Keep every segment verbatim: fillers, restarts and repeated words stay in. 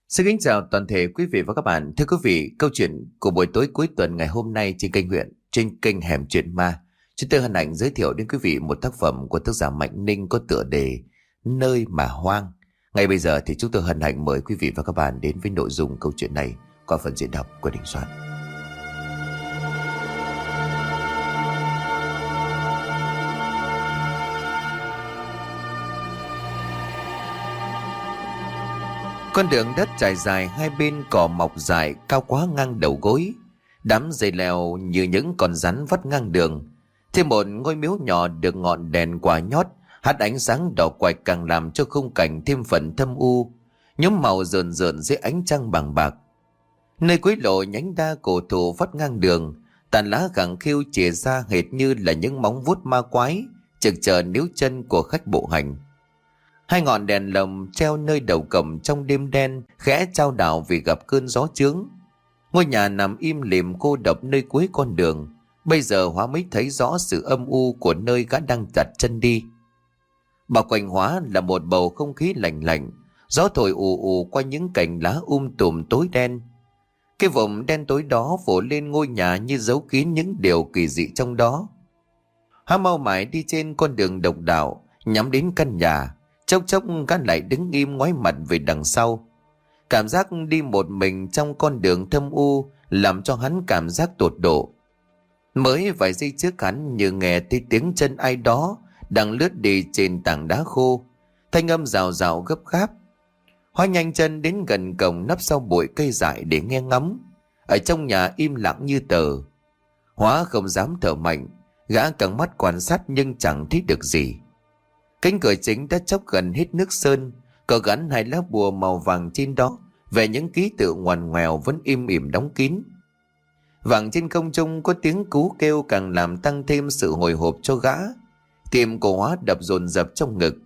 Xin kính chào toàn thể quý vị và các bạn. Thưa quý vị, câu chuyện của buổi tối cuối tuần ngày hôm nay trên kênh huyện, trên kênh Hẻm Chuyện Ma, chúng tôi hân hạnh giới thiệu đến quý vị một tác phẩm của tác giả Mạnh Ninh có tựa đề Nơi Mà Hoang. Ngay bây giờ thì chúng tôi hân hạnh mời quý vị và các bạn đến với nội dung câu chuyện này qua phần diễn đọc của Đình Soạn. Con đường đất trải dài, hai bên cỏ mọc dài cao quá ngang đầu gối. Đám dây leo như những con rắn vắt ngang đường. Thêm một ngôi miếu nhỏ được ngọn đèn quả nhót hắt ánh sáng đỏ quạch càng làm cho khung cảnh thêm phần thâm u, nhóm màu rợn rợn dưới ánh trăng bằng bạc. Nơi cuối lộ nhánh đa cổ thụ vắt ngang đường, tàn lá gẳng khiu chìa ra hệt như là những móng vuốt ma quái trực chờ níu chân của khách bộ hành. Hai ngọn đèn lồng treo nơi đầu cổng trong đêm đen khẽ chao đảo vì gặp cơn gió chướng. Ngôi nhà nằm im lìm cô độc nơi cuối con đường. Bây giờ Hóa mới thấy rõ sự âm u của nơi gã đang đặt chân đi. Bao quanh Hóa là một bầu không khí lạnh lạnh, gió thổi ù ù qua những cành lá um tùm tối đen. Cái vùng đen tối đó phủ lên ngôi nhà như giấu kín những điều kỳ dị trong đó. Hóa mau mải đi trên con đường độc đạo nhắm đến căn nhà. Chốc chốc gã lại đứng im ngoái mặt về đằng sau. Cảm giác đi một mình trong con đường thâm u làm cho hắn cảm giác tột độ. Mới vài giây trước hắn như nghe thấy tiếng chân ai đó đang lướt đi trên tảng đá khô, thanh âm rào rào gấp gáp. Hóa nhanh chân đến gần cổng nấp sau bụi cây dại để nghe ngóng. Ở trong nhà im lặng như tờ. Hóa không dám thở mạnh, gã căng mắt quan sát nhưng chẳng thấy được gì. Cánh cửa chính đã chóc gần hết nước sơn, có gắn hai lá bùa màu vàng trên đó, về những ký tự ngoằn ngoèo vẫn im ỉm đóng kín. Vàng trên không trung có tiếng cú kêu càng làm tăng thêm sự hồi hộp cho gã. Tim của Hóa đập dồn dập trong ngực.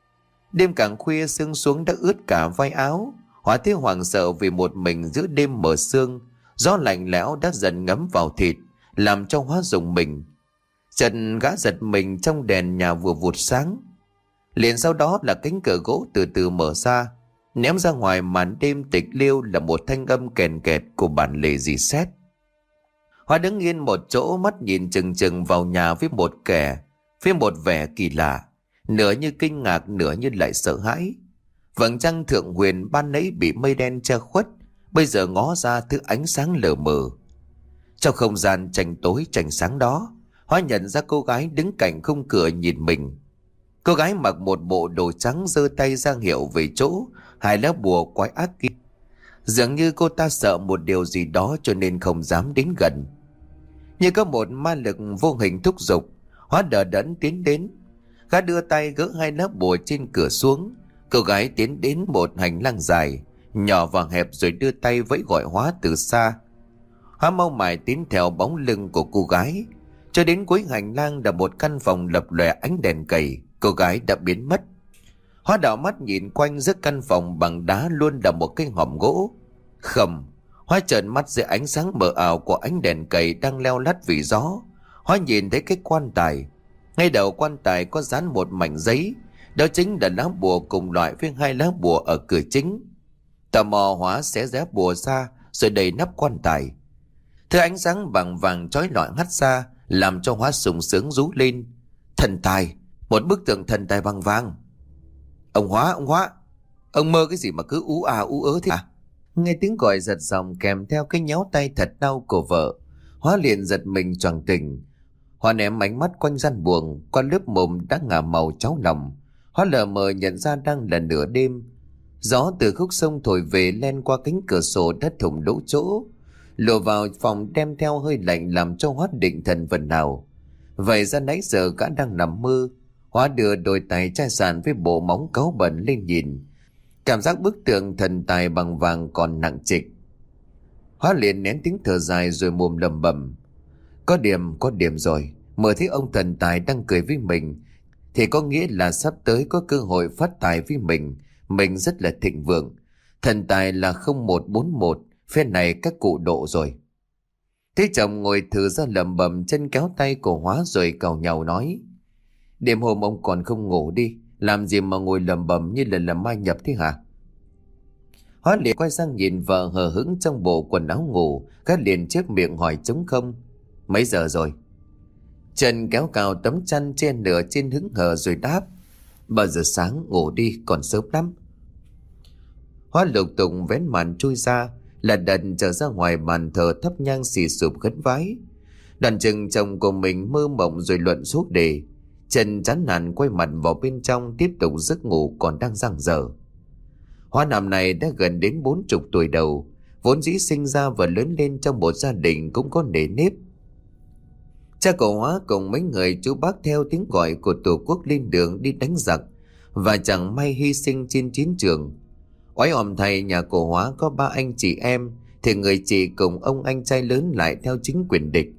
Đêm càng khuya sương xuống đã ướt cả vai áo. Hóa thấy hoảng sợ vì một mình giữa đêm mờ sương, gió lạnh lẽo đã dần ngấm vào thịt, làm cho Hóa rùng mình. Chợt gã giật mình trong đèn nhà vừa vụt sáng. Liền sau đó là cánh cửa gỗ từ từ mở ra, ném ra ngoài màn đêm tịch liêu là một thanh âm kèn kẹt của bản lề rỉ sét. Hóa đứng yên một chỗ, mắt nhìn chừng chừng vào nhà với một kẻ, với một vẻ kỳ lạ, nửa như kinh ngạc nửa như lại sợ hãi. Vầng trăng thượng huyền ban nãy bị mây đen che khuất, bây giờ ngó ra thứ ánh sáng lờ mờ. Trong không gian tranh tối tranh sáng đó, Hóa nhận ra cô gái đứng cạnh khung cửa nhìn mình. Cô gái mặc một bộ đồ trắng giơ tay ra hiệu về chỗ hai lá bùa quái ác kia. Dường như cô ta sợ một điều gì đó cho nên không dám đến gần. Như có một ma lực vô hình thúc giục, Hóa đờ đẫn tiến đến. Gã đưa tay gỡ hai lá bùa trên cửa xuống. Cô gái tiến đến một hành lang dài, nhỏ và hẹp rồi đưa tay vẫy gọi Hóa từ xa. Hóa mau mải tiến theo bóng lưng của cô gái. Cho đến cuối hành lang là một căn phòng lập lòe ánh đèn cầy. Cô gái đã biến mất. Hóa đảo mắt nhìn quanh giữa căn phòng bằng đá luôn là một cái hòm gỗ. Không, Hóa trợn mắt dưới ánh sáng mờ ảo của ánh đèn cầy đang leo lắt vì gió. Hóa nhìn thấy cái quan tài. Ngay đầu quan tài có dán một mảnh giấy. Đó chính là lá bùa cùng loại với hai lá bùa ở cửa chính. Tò mò Hóa xé rẽ bùa ra rồi đẩy nắp quan tài. Thứ ánh sáng vàng vàng chói lọi hắt ra làm cho Hóa sung sướng rú lên. Thần tài! Một bức tượng thần tài bằng vàng. Ông Hóa, ông Hóa, ông mơ cái gì mà cứ ú à ú ớ thế à? Nghe tiếng gọi giật giọng kèm theo cái nhéo tay thật đau của vợ, Hóa liền giật mình choàng tỉnh. Hóa ném ánh mắt quanh gian buồng, qua lớp mồm đã ngả màu cháo lòng. Hóa lờ mờ nhận ra đang là nửa đêm. Gió từ khúc sông thổi về len qua cánh cửa sổ đất thủng lỗ chỗ, lùa vào phòng đem theo hơi lạnh làm cho Hóa định thần phần nào. Vậy ra nãy giờ gã đang nằm mơ. Hóa đưa đôi tay chai sàn với bộ móng cáu bẩn lên nhìn. Cảm giác bức tượng thần tài bằng vàng còn nặng trịch. Hóa liền nén tiếng thở dài rồi mồm lầm bầm. Có điểm, có điểm rồi. Mở thấy ông thần tài đang cười với mình thì có nghĩa là sắp tới có cơ hội phát tài với mình. Mình rất là thịnh vượng. Thần tài là không một bốn một, phe này các cụ độ rồi. Thế chồng ngồi thử ra lầm bầm, chân kéo tay của Hóa rồi càu nhàu nói. Đêm hôm ông còn không ngủ đi, làm gì mà ngồi lầm bầm như là làm ma nhập thế hả? Hóa liền quay sang nhìn vợ hờ hững trong bộ quần áo ngủ, gắt liền chép miệng hỏi trống không: Mấy giờ rồi? Trần kéo cào tấm chăn trên nửa trên hứng hờ rồi đáp: Bao giờ sáng, ngủ đi, còn sớm lắm. Hóa lục tục vén màn chui ra, là đần trở ra ngoài bàn thờ thắp nhang xì sụp khấn vái. Đoàn chừng chồng của mình mơ mộng rồi luận suốt đề. Trần chán nản quay mặt vào bên trong, tiếp tục giấc ngủ còn đang dang dở. Hóa năm này đã gần đến bốn chục tuổi đầu, vốn dĩ sinh ra và lớn lên trong một gia đình cũng có nề nếp. Cha cậu Hóa cùng mấy người chú bác theo tiếng gọi của tổ quốc lên đường đi đánh giặc, và chẳng may hy sinh trên chiến trường. Oái òm thầy nhà cổ Hóa có ba anh chị em, thì người chị cùng ông anh trai lớn lại theo chính quyền địch.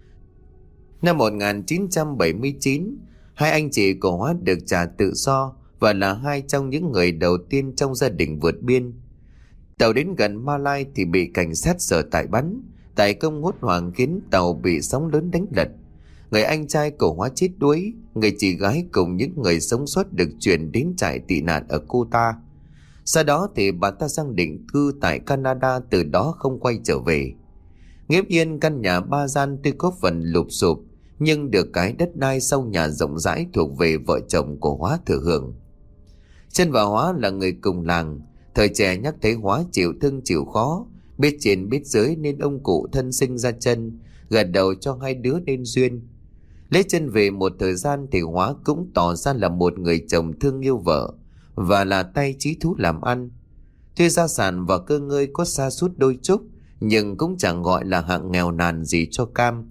Năm một nghìn chín trăm bảy mươi chín, hai anh chị cổ Hóa được trả tự do và là hai trong những người đầu tiên trong gia đình vượt biên. Tàu đến gần Malai thì bị cảnh sát sở tại bắn. Tại công hốt hoảng khiến tàu bị sóng lớn đánh lật. Người anh trai cổ Hóa chết đuối, người chị gái cùng những người sống sót được chuyển đến trại tị nạn ở Kuta. Sau đó thì bà ta sang định cư tại Canada, từ đó không quay trở về. Nghiễm nhiên căn nhà ba gian tuy có phần lụp sụp, nhưng được cái đất đai sau nhà rộng rãi thuộc về vợ chồng của Hóa thừa hưởng. Trân và Hóa là người cùng làng, thời trẻ nhắc thấy Hóa chịu thương chịu khó, biết trên biết dưới nên ông cụ thân sinh ra Trân, gật đầu cho hai đứa nên duyên. Lấy Trân về một thời gian thì Hóa cũng tỏ ra là một người chồng thương yêu vợ và là tay trí thú làm ăn. Tuy gia sản và cơ ngơi có sa sút đôi chút, nhưng cũng chẳng gọi là hạng nghèo nàn gì cho Cam.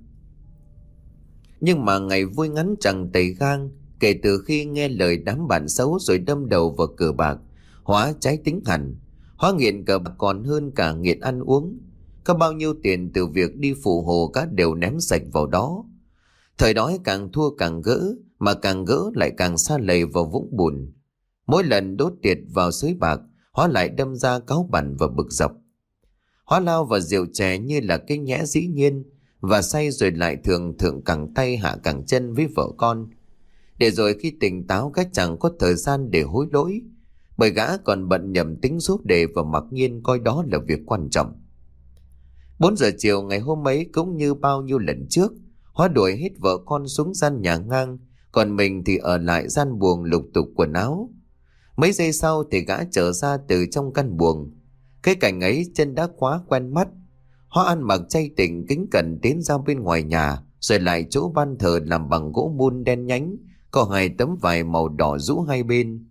Nhưng mà ngày vui ngắn chẳng tẩy gang, kể từ khi nghe lời đám bạn xấu rồi đâm đầu vào cờ bạc, Hóa trái tính hẳn. Hóa nghiện cờ bạc còn hơn cả nghiện ăn uống. Có bao nhiêu tiền từ việc đi phụ hồ cá đều ném sạch vào đó. Thời đó càng thua càng gỡ, mà càng gỡ lại càng sa lầy vào vũng bùn. Mỗi lần đốt tiệt vào sới bạc, Hóa lại đâm ra cáu bẳn và bực dọc. Hóa lao vào rượu chè như là cái nhẽ dĩ nhiên, và say rồi lại thường thượng cẳng tay hạ cẳng chân với vợ con. Để rồi khi tỉnh táo gã chẳng có thời gian để hối lỗi, bởi gã còn bận nhầm tính số đề và mặc nhiên coi đó là việc quan trọng. Bốn giờ chiều ngày hôm ấy cũng như bao nhiêu lần trước, Hóa đuổi hết vợ con xuống gian nhà ngang, còn mình thì ở lại gian buồng lục tục quần áo. Mấy giây sau thì gã trở ra từ trong căn buồng. Cái cảnh ấy Trân đã quá quen mắt. Hóa ăn mặc chay tỉnh kính cẩn tiến ra bên ngoài nhà, rồi lại chỗ ban thờ làm bằng gỗ mun đen nhánh, có hai tấm vải màu đỏ rũ hai bên.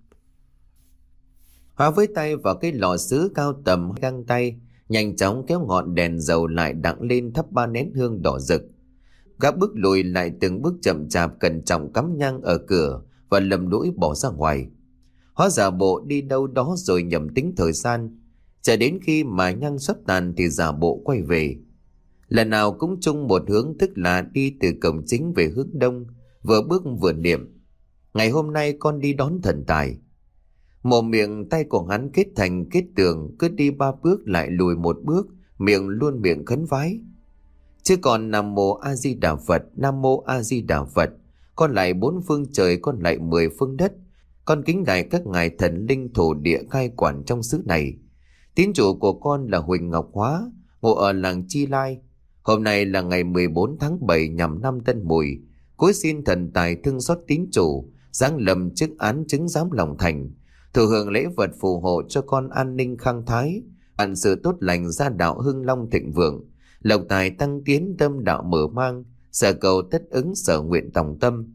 Hóa với tay vào cái lò sứ cao tầm găng tay, nhanh chóng kéo ngọn đèn dầu lại đặng lên thắp ba nén hương đỏ rực. Gã bước lùi lại từng bước chậm chạp cẩn trọng cắm nhang ở cửa và lầm lũi bỏ ra ngoài. Hóa giả bộ đi đâu đó rồi nhầm tính thời gian, chờ đến khi mà nhang sắp tàn thì giả bộ quay về. Lần nào cũng chung một hướng, tức là đi từ cổng chính về hướng đông, vừa bước vừa niệm: ngày hôm nay con đi đón thần tài. Mồm miệng tay của hắn kết thành kết tường, cứ đi ba bước lại lùi một bước, miệng luôn miệng khấn vái. Chứ còn Nam Mô A Di Đà Phật, Nam Mô A Di Đà Phật, con lại bốn phương trời, con lại mười phương đất, con kính lạy các ngài thần linh thổ địa cai quản trong xứ này. Tín chủ của con là Huỳnh Ngọc Hóa, ngụ ở làng Chi Lai. Hôm nay là ngày mười bốn tháng bảy nhằm năm Tân Mùi, cúi xin thần tài thương xót tín chủ, giáng lâm chức án chứng giám lòng thành, thừa hưởng lễ vật phù hộ cho con an ninh khang thái, bản sự tốt lành, gia đạo hưng long thịnh vượng, lộc tài tăng tiến, tâm đạo mở mang, sở cầu tất ứng, sở nguyện tòng tâm.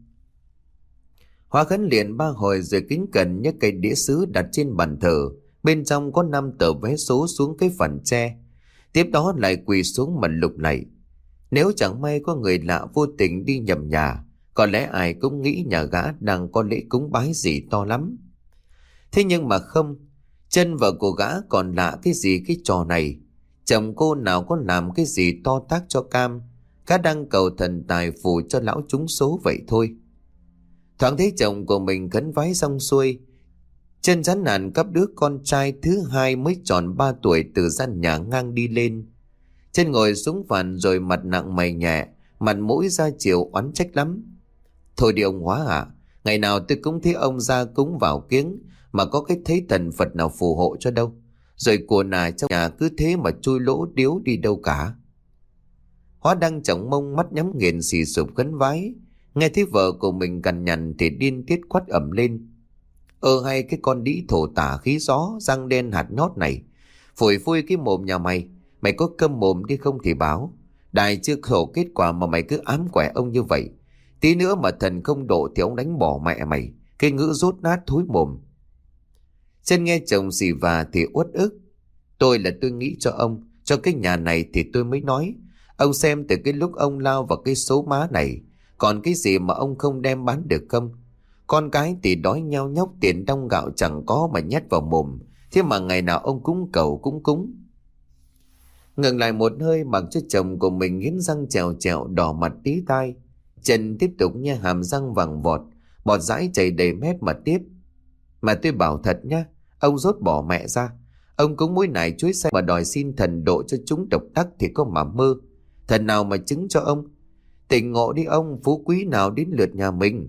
Hóa khấn liền ba hồi rồi kính cẩn nhấc cây đĩa sứ đặt trên bàn thờ, bên trong có năm tờ vé số xuống cái phần tre. Tiếp đó lại quỳ xuống mà lục lạy. Nếu chẳng may có người lạ vô tình đi nhầm nhà, có lẽ ai cũng nghĩ nhà gã đang có lễ cúng bái gì to lắm. Thế nhưng mà không, Trân vợ của gã còn lạ cái gì cái trò này. Chồng cô nào có làm cái gì to tác cho Cam, gã đang cầu thần tài phù cho lão trúng số vậy thôi. Thoáng thấy chồng của mình khấn vái xong xuôi, Trân chán nản cắp đứa con trai thứ hai mới tròn ba tuổi từ gian nhà ngang đi lên. Trân ngồi xuống phản rồi mặt nặng mày nhẹ, mặt mũi ra chiều oán trách lắm. Thôi đi ông Hóa à, ngày nào tôi cũng thấy ông ra cúng vào kiếng mà có cái thấy thần Phật nào phù hộ cho đâu. rồi của nài trong nhà cứ thế mà chui lỗ điếu đi đâu cả. Hóa đang chổng mông mắt nhắm nghiền xì sụp khấn vái, nghe thấy vợ của mình cằn nhằn thì điên tiết quát ẩm lên. Ơ hay cái con đĩ thổ tả khí gió, răng đen hạt nhót này, phủi phui cái mồm nhà mày, mày có câm mồm đi không thì báo. Đài chưa khổ kết quả mà mày cứ ám quẻ ông như vậy. Tí nữa mà thần không độ thì ông đánh bỏ mẹ mày. Cái ngữ rốt nát thối mồm. Chân nghe chồng xì và thì uất ức. Tôi là tôi nghĩ cho ông, cho cái nhà này thì tôi mới nói. Ông xem từ cái lúc ông lao vào cái số má này, còn cái gì mà ông không đem bán được không? Con cái thì đói nhao nhóc, tiền đong gạo chẳng có mà nhét vào mồm. Thế mà ngày nào ông cúng cầu cũng cúng. Ngừng lại một hơi, mặc cho chồng của mình nghiến răng trèo trèo, đỏ mặt tí tai. Trần tiếp tục nhe hàm răng vàng vọt, bọt dãi chảy đầy mép mà tiếp. Mà tôi bảo thật nhá, ông rốt bỏ mẹ ra. Ông cúng muối nải chuối xanh mà đòi xin thần độ cho chúng độc đắc thì có mà mơ. Thần nào mà chứng cho ông. Tỉnh ngộ đi ông, phú quý nào đến lượt nhà mình.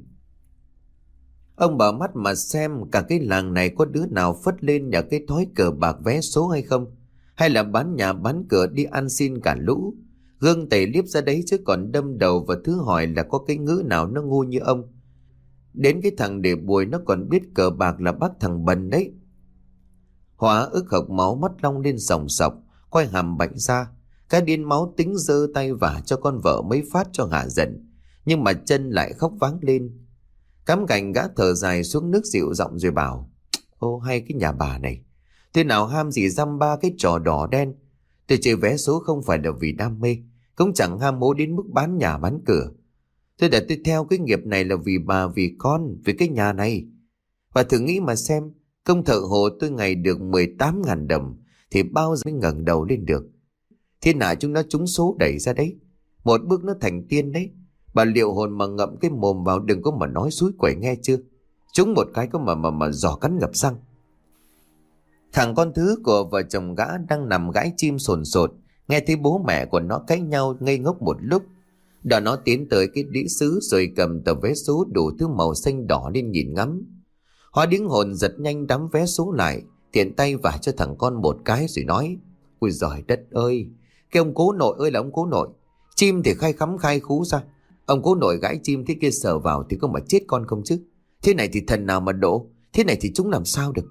Ông mở mắt mà xem cả cái làng này có đứa nào phất lên nhà cái thói cờ bạc vé số hay không? Hay là bán nhà bán cửa đi ăn xin cả lũ? Gương tẩy liếp ra đấy chứ còn đâm đầu vào thứ hỏi là có cái ngữ nào nó ngu như ông. Đến cái thằng để bùi nó còn biết cờ bạc là bác thằng bần đấy. Hóa ức hộc máu mắt long lên sòng sọc, quay hàm bạnh ra. Cái điên máu tính giơ tay vả cho con vợ mấy phát cho hạ giận. Nhưng mà chân lại khóc váng lên. Cắm cành gã thở dài xuống nước dịu giọng rồi bảo: Ô hay cái nhà bà này, thế nào ham gì dăm ba cái trò đỏ đen. Tôi chơi vé số không phải là vì đam mê, cũng chẳng ham hố đến mức bán nhà bán cửa. Tôi đã tôi theo cái nghiệp này là vì bà, vì con, vì cái nhà này. Và thử nghĩ mà xem, công thợ hồ tôi ngày được mười tám ngàn đồng thì bao giờ mới ngẩng đầu lên được. Thiên hạ chúng nó trúng số đẩy ra đấy, một bước nó thành tiên đấy. Bà liệu hồn mà ngậm cái mồm vào, đừng có mà nói suối quẩy nghe chưa. Trúng một cái có mà mà mà giò cắn ngập răng. Thằng con thứ của vợ chồng gã đang nằm gãi chim sồn sột, nghe thấy bố mẹ của nó cãi nhau ngây ngốc một lúc. Đó nó tiến tới cái đĩa sứ rồi cầm tờ vé số đủ thứ màu xanh đỏ lên nhìn ngắm. Hóa điếng hồn giật nhanh đám vé số lại, tiện tay vả cho thằng con một cái rồi nói: Ôi giời đất ơi, cái ông cố nội ơi là ông cố nội. Chim thì khai khắm khai khú ra, ông cố nội gãi chim thế kia sờ vào thì có mà chết con không chứ. Thế này thì thần nào mà đổ, thế này thì chúng làm sao được.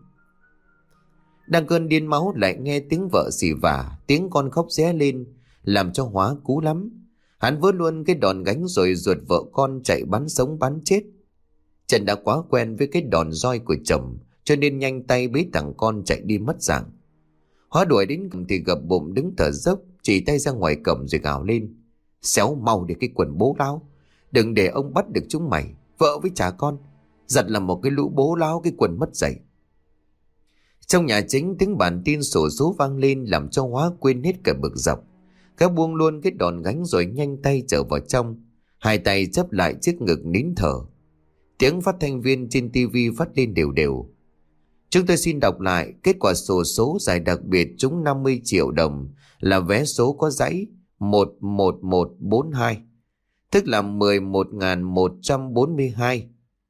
Đang cơn điên máu lại nghe tiếng vợ xì vả, tiếng con khóc ré lên, làm cho Hóa cú lắm. Hắn vớ luôn cái đòn gánh rồi ruột vợ con chạy bắn sống bắn chết. Trần đã quá quen với cái đòn roi của chồng, cho nên nhanh tay bế thằng con chạy đi mất dạng. Hóa đuổi đến cổng thì gập bụng đứng thở dốc, chỉ tay ra ngoài cổng rồi gào lên: Xéo mau để cái quần bố láo, đừng để ông bắt được chúng mày, vợ với cha con. Giật là một cái lũ bố láo, cái quần mất dạy. Trong nhà chính tiếng bản tin sổ số vang lên làm cho Hóa quên hết cả bực dọc. Các buông luôn cái đòn gánh rồi nhanh tay trở vào trong, hai tay chấp lại chiếc ngực nín thở. Tiếng phát thanh viên trên tivi phát lên đều đều: Chúng tôi xin đọc lại kết quả sổ số giải đặc biệt trúng năm mươi triệu đồng là vé số có dãy một một một bốn hai, tức là mười một nghìn một trăm bốn mươi hai.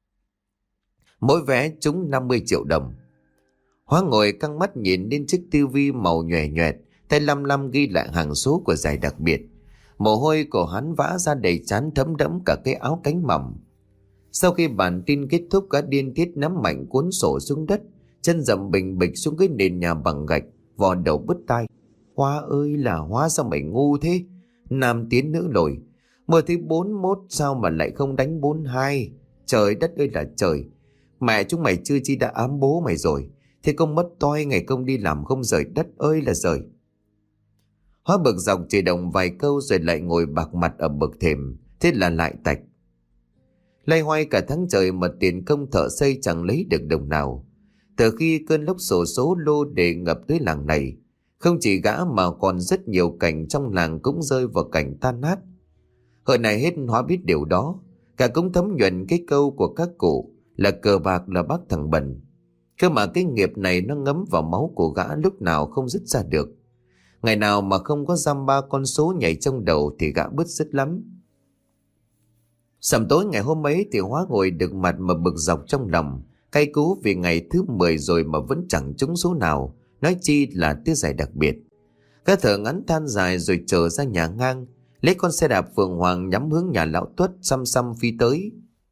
Mỗi vé trúng năm mươi triệu đồng. Hóa ngồi căng mắt nhìn lên chiếc tivi màu nhòe nhòe, tay lăm lăm ghi lại hàng số của giải đặc biệt. Mồ hôi của hắn vã ra đầy trán, thấm đẫm cả cái áo cánh mỏng. Sau khi bản tin kết thúc, cả điên tiết nắm mạnh cuốn sổ xuống đất, chân dậm bình bịch xuống cái nền nhà bằng gạch, vò đầu bứt tai: Hóa ơi là Hóa, sao mày ngu thế? Nam tiến nữ lồi, mơ thấy bốn mốt sao mà lại không đánh bốn hai? Trời đất ơi là trời, mẹ chúng mày chưa chi đã ám bố mày rồi. Thế công mất toi, ngày công đi làm không rời đất ơi là rời. Hóa bực dọc chỉ đồng vài câu rồi lại ngồi bạc mặt ở bậc thềm. Thế là lại tạch. Lay hoay cả tháng trời mà tiền công thợ xây chẳng lấy được đồng nào. Từ khi cơn lốc sổ số lô đề ngập tới làng này, không chỉ gã mà còn rất nhiều cảnh trong làng cũng rơi vào cảnh tan nát. Hồi này hết Hóa biết điều đó, cả cũng thấm nhuần cái câu của các cụ là cờ bạc là bác thằng bần. Cơ mà cái nghiệp này nó ngấm vào máu của gã lúc nào không dứt ra được. Ngày nào mà không có dăm ba con số nhảy trong đầu thì gã bứt rứt lắm. Sầm tối ngày hôm ấy thì Hóa ngồi được mặt mà bực dọc trong lòng, cay cú vì ngày thứ mười rồi mà vẫn chẳng trúng số nào, nói chi là tứ giải đặc biệt. Gã thở ngắn than dài rồi trở ra nhà ngang, lấy con xe đạp Phượng Hoàng nhắm hướng nhà lão Tuất xăm xăm phi tới.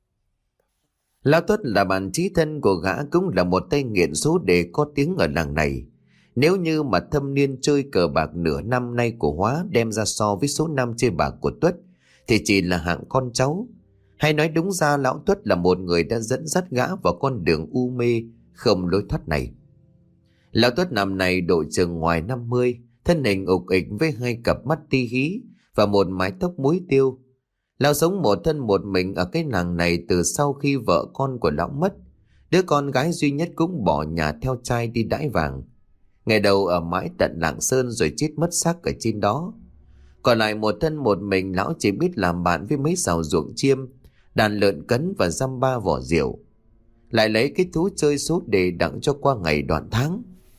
Lão Tuất là bạn chí thân của gã, cũng là một tay nghiện số đề có tiếng ở làng này. Nếu như mà thâm niên chơi cờ bạc nửa năm nay của Hóa đem ra so với số năm chơi bạc của Tuất thì chỉ là hạng con cháu. Hay nói đúng ra lão Tuất là một người đã dẫn dắt gã vào con đường u mê không lối thoát này. Lão Tuất năm này độ chừng ngoài năm mươi, thân hình ục ịch với hai cặp mắt ti hí và một mái tóc muối tiêu. Lão sống một thân một mình ở cái làng này từ sau khi vợ con của lão mất. Đứa con gái duy nhất cũng bỏ nhà theo trai đi đãi vàng. Ngày đầu ở mãi tận Lạng Sơn rồi chết mất xác ở trên đó. Còn lại một thân một mình, lão chỉ biết làm bạn với mấy sào ruộng chiêm, đàn lợn cấn và dăm ba vỏ rượu. Lại lấy cái thú chơi số đề đặng cho qua ngày đoạn tháng.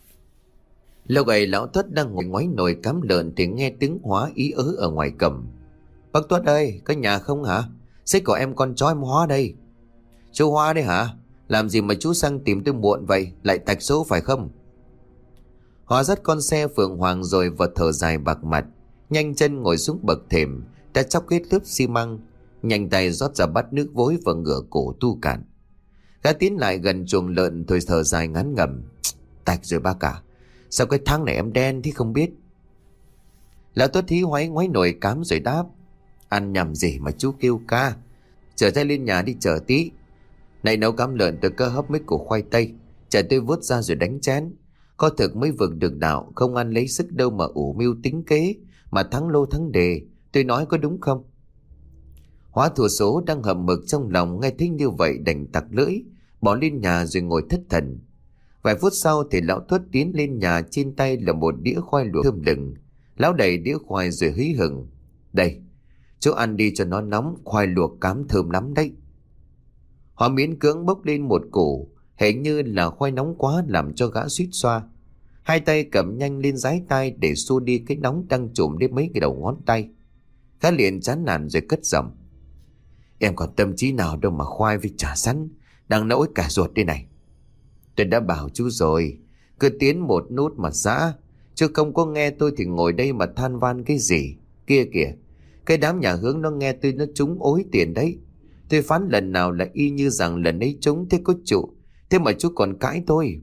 Lúc ấy lão Tuất đang ngồi ngoáy nồi cám lợn thì nghe tiếng Hóa ý ớ ở ngoài cầm. Bác Tuất ơi, có nhà không hả? Xích của em con chó em Hóa đây. Chú Hóa đấy hả? Làm gì mà chú sang tìm tôi muộn vậy? Lại tạch số phải không? Hóa dắt con xe Phượng Hoàng rồi vật thở dài bạc mặt, nhanh chân ngồi xuống bậc thềm, đã chóc hết lớp xi măng, nhanh tay rót ra bát nước vối và ngửa cổ tu cạn. Gã tiến lại gần chuồng lợn thôi thở dài ngán ngẩm. Tạch rồi bác cả, sao cái tháng này em đen thì không biết. Lão Tuất hí hoáy ngoáy nồi cám rồi đáp. Ăn nhầm gì mà chú kêu ca. Chở tay lên nhà đi chờ tí. Này nấu cám lợn tôi cơ hấp mấy củ khoai tây, chờ tôi vớt ra rồi đánh chén. Có thực mới vực được đạo, không ăn lấy sức đâu mà ủ mưu tính kế, mà thắng lô thắng đề, tôi nói có đúng không? Hóa thua số đang hầm mực trong lòng nghe thấy như vậy đành tặc lưỡi, bỏ lên nhà rồi ngồi thất thần. Vài phút sau thì lão Tuất tiến lên nhà, trên tay là một đĩa khoai luộc thơm lừng. Lão đẩy đĩa khoai rồi hí hửng. Đây, chú ăn đi cho nó nóng, khoai luộc cám thơm lắm đấy. Họ miễn cưỡng bốc lên một củ, hình như là khoai nóng quá làm cho gã suýt xoa. Hai tay cầm nhanh lên dái tay để xua đi cái nóng đang trùm đến mấy cái đầu ngón tay. Gã liền chán nản rồi cất giọng. Em còn tâm trí nào đâu mà khoai với chả sắn, đang nấu cả ruột đây này. Tôi đã bảo chú rồi, cứ tiến một nút mà giã, chứ không có nghe tôi thì ngồi đây mà than van cái gì. Kia kìa, cái đám nhà hướng nó nghe tôi nó trúng ối tiền đấy. Tôi phán lần nào là y như rằng lần ấy trúng thế có trụ, thế mà chú còn cãi tôi.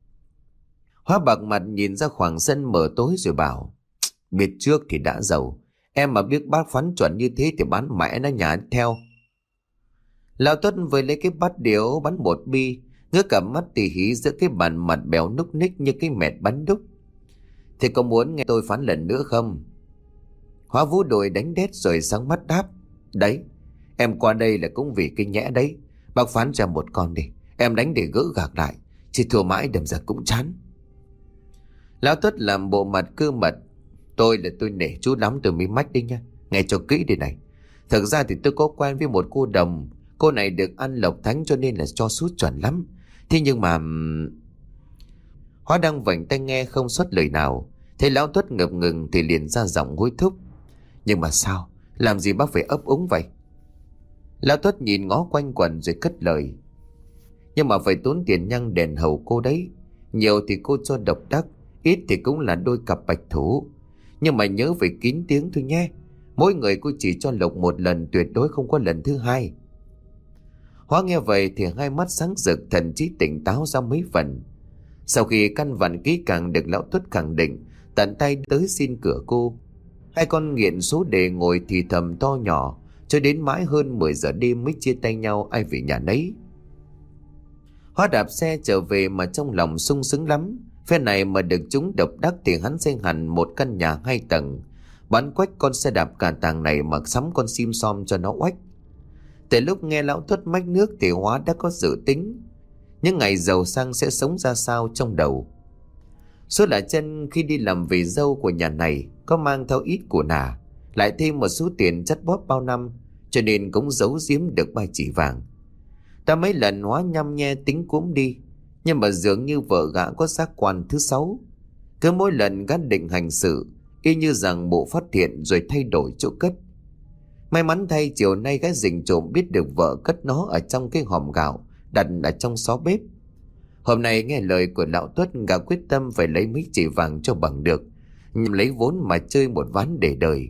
Hóa bạc mặt nhìn ra khoảng sân mờ tối rồi bảo. Biết trước thì đã giàu, em mà biết bác phán chuẩn như thế thì bán mẹ nó nhà theo. Lão Tuất với lấy cái bát điếu bắn một bi, ngước cả mắt tỉ hí giữa cái bàn mặt béo núc ních như cái mẹt bắn đúc. Thì có muốn nghe tôi phán lần nữa không? Hóa vũ đồi đánh đét rồi sáng mắt đáp. Đấy, em qua đây là cũng vì cái nhẽ đấy. Bác phán cho một con đi, em đánh để gỡ gạc lại, chứ thua mãi đầm ra cũng chán. Lão Tuất làm bộ mặt cơ mật. Tôi là tôi nể chú lắm tôi mới mách đi nha, nghe cho kỹ đây này. Thực ra thì tôi có quen với một cô đồng. Cô này được ăn lộc thánh cho nên là cho sút chuẩn lắm. Thế nhưng mà... Hóa đang vảnh tay nghe không xuất lời nào. Thấy lão Tuất ngập ngừng thì liền ra giọng hối thúc. Nhưng mà sao? Làm gì bác phải ấp úng vậy? Lão Tuất nhìn ngó quanh quẩn rồi cất lời. Nhưng mà phải tốn tiền nhang đèn hầu cô đấy. Nhiều thì cô cho độc đắc, ít thì cũng là đôi cặp bạch thủ. Nhưng mà nhớ phải kín tiếng thôi nhé. Mỗi người cô chỉ cho lộc một lần, tuyệt đối không có lần thứ hai. Hóa nghe vậy thì hai mắt sáng rực, thần trí tỉnh táo ra mấy phần. Sau khi căn vặn kỹ càng được lão Tuất khẳng định, tận tay tới xin cửa cô. Hai con nghiện số đề ngồi thì thầm to nhỏ, cho đến mãi hơn mười giờ đêm mới chia tay nhau ai về nhà nấy. Hóa đạp xe trở về mà trong lòng sung sướng lắm. Phe này mà được chúng độc đắc thì hắn xây hẳn một căn nhà hai tầng, bán quách con xe đạp cả tàng này mà sắm con sim xom cho nó oách. Từ lúc nghe lão Tuất mách nước thì Hóa đã có dự tính những ngày giàu sang sẽ sống ra sao trong đầu. Số là chân khi đi làm về dâu của nhà này có mang theo ít của nà, lại thêm một số tiền chắt bóp bao năm, cho nên cũng giấu giếm được ba chỉ vàng. Ta mấy lần Hóa nhăm nhe tính cúm đi, nhưng mà dường như vợ gã có giác quan thứ sáu. Cứ mỗi lần gã định hành sự y như rằng bộ phát hiện rồi thay đổi chỗ cất. May mắn thay chiều nay gã rình trộm biết được vợ cất nó ở trong cái hòm gạo đặt ở trong xó bếp. Hôm nay nghe lời của lão Tuất, gã quyết tâm phải lấy mấy chỉ vàng cho bằng được, nhằm lấy vốn mà chơi một ván để đời.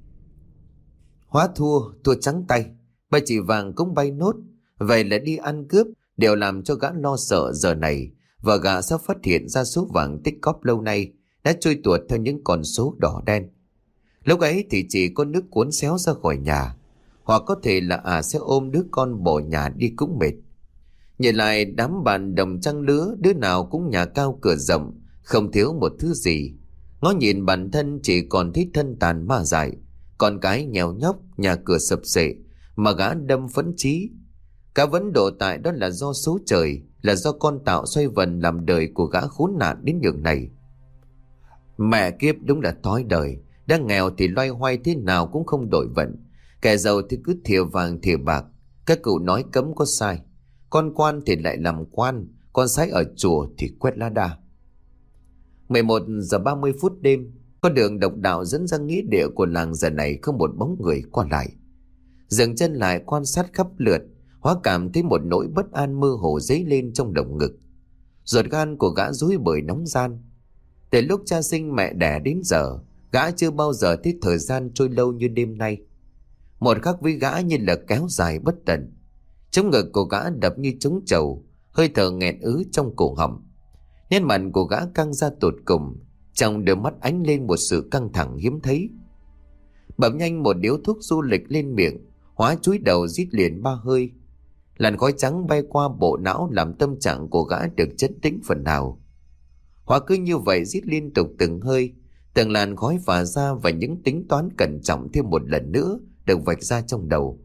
Hóa thua, thua trắng tay, ba chỉ vàng cũng bay nốt. Vậy là đi ăn cướp đều làm cho gã lo sợ giờ này, và gã sắp phát hiện ra số vàng tích cóp lâu nay đã trôi tuột theo những con số đỏ đen. Lúc ấy thì chỉ có nước cuốn xéo ra khỏi nhà, hoặc có thể là à sẽ ôm đứa con bỏ nhà đi cũng mệt. Nhìn lại đám bạn đồng trang lứa, đứa nào cũng nhà cao cửa rộng, không thiếu một thứ gì. Ngó nhìn bản thân chỉ còn thấy thân tàn ma dại, con cái nghèo nhóc, nhà cửa sập xệ, mà gã đâm phẫn chí. Cả vấn độ tại đó là do số trời, là do con tạo xoay vần làm đời của gã khốn nạn đến nhường này. Mẹ kiếp, đúng là thói đời, đang nghèo thì loay hoay thế nào cũng không đổi vận, kẻ giàu thì cứ thìa vàng thìa bạc. Các cụ nói cấm có sai, con quan thì lại làm quan, con sái ở chùa thì quét lá đa. Mười một giờ ba mươi phút đêm, con đường độc đạo dẫn ra nghĩa địa của làng giờ này không một bóng người qua lại. Dừng chân lại quan sát khắp lượt, Hóa cảm thấy một nỗi bất an mơ hồ dấy lên trong lồng ngực. Ruột gan của gã rối bời nóng gian. Từ lúc cha sinh mẹ đẻ đến giờ, gã chưa bao giờ thấy thời gian trôi lâu như đêm nay. Một khắc với gã như là kéo dài bất tận. Trong ngực của gã đập như trống trầu, hơi thở nghẹn ứ trong cổ họng. Nét mặt của gã căng ra tột cùng, trong đôi mắt ánh lên một sự căng thẳng hiếm thấy. Bấm nhanh một điếu thuốc du lịch lên miệng, Hóa chúi đầu rít liền ba hơi. Làn khói trắng bay qua bộ não làm tâm trạng của gã được chấn tĩnh phần nào. Hóa cứ như vậy rít liên tục từng hơi, từng làn khói phả ra, và những tính toán cẩn trọng thêm một lần nữa được vạch ra trong đầu.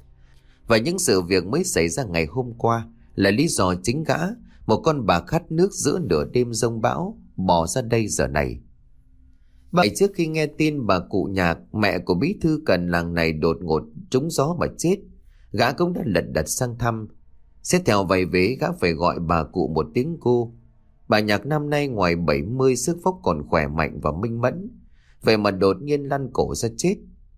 Và những sự việc mới xảy ra ngày hôm qua là lý do chính gã, một con bà khát nước giữa nửa đêm giông bão, bỏ ra đây giờ này. Bảy trước khi nghe tin bà cụ Nhạc, mẹ của bí thư Cần làng này đột ngột trúng gió mà chết, gã cũng đã lật đật sang thăm. Xét theo vài vế, gã phải gọi bà cụ một tiếng cô. Bà Nhạc năm nay ngoài bảy mươi, sức vóc còn khỏe mạnh và minh mẫn, vậy mà đột nhiên lăn cổ ra chết.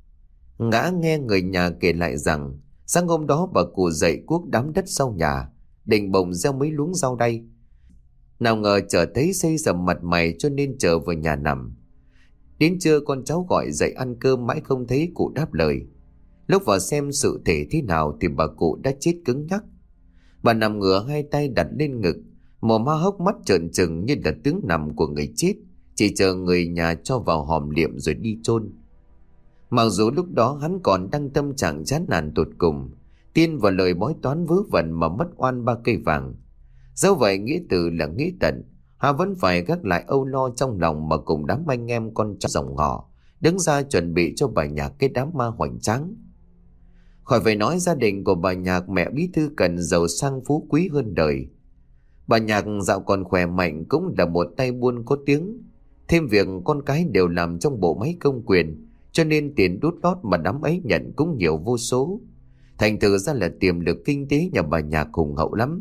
Gã nghe người nhà kể lại rằng sáng hôm đó bà cụ dậy cuốc đám đất sau nhà, định bồng gieo mấy luống rau đay. Nào ngờ chợt thấy xây sầm mặt mày cho nên trở về nhà nằm. Đến trưa con cháu gọi dậy ăn cơm mãi không thấy cụ đáp lời. Lúc vào xem sự thể thế nào thì bà cụ đã chết cứng nhắc. Bà nằm ngửa, hai tay đặt lên ngực, mồm há hốc, mắt trợn trừng như là tướng nằm của người chết, chỉ chờ người nhà cho vào hòm liệm rồi đi chôn. Mặc dù lúc đó hắn còn đang tâm trạng chán nản tột cùng, tin vào lời bói toán vớ vẩn mà mất oan ba cây vàng. Dẫu vậy nghĩa từ là nghĩa tận, Hà vẫn phải gác lại âu lo trong lòng mà cùng đám anh em con cháu dòng họ đứng ra chuẩn bị cho bà Nhạc cái đám ma hoành tráng. Khỏi phải nói gia đình của bà Nhạc, mẹ bí thư Cần giàu sang phú quý hơn đời. Bà Nhạc dạo còn khỏe mạnh, cũng là một tay buôn có tiếng. Thêm việc con cái đều làm trong bộ máy công quyền, cho nên tiền đút lót mà đám ấy nhận cũng nhiều vô số. Thành thử ra là tiềm lực kinh tế nhà bà Nhạc hùng hậu lắm.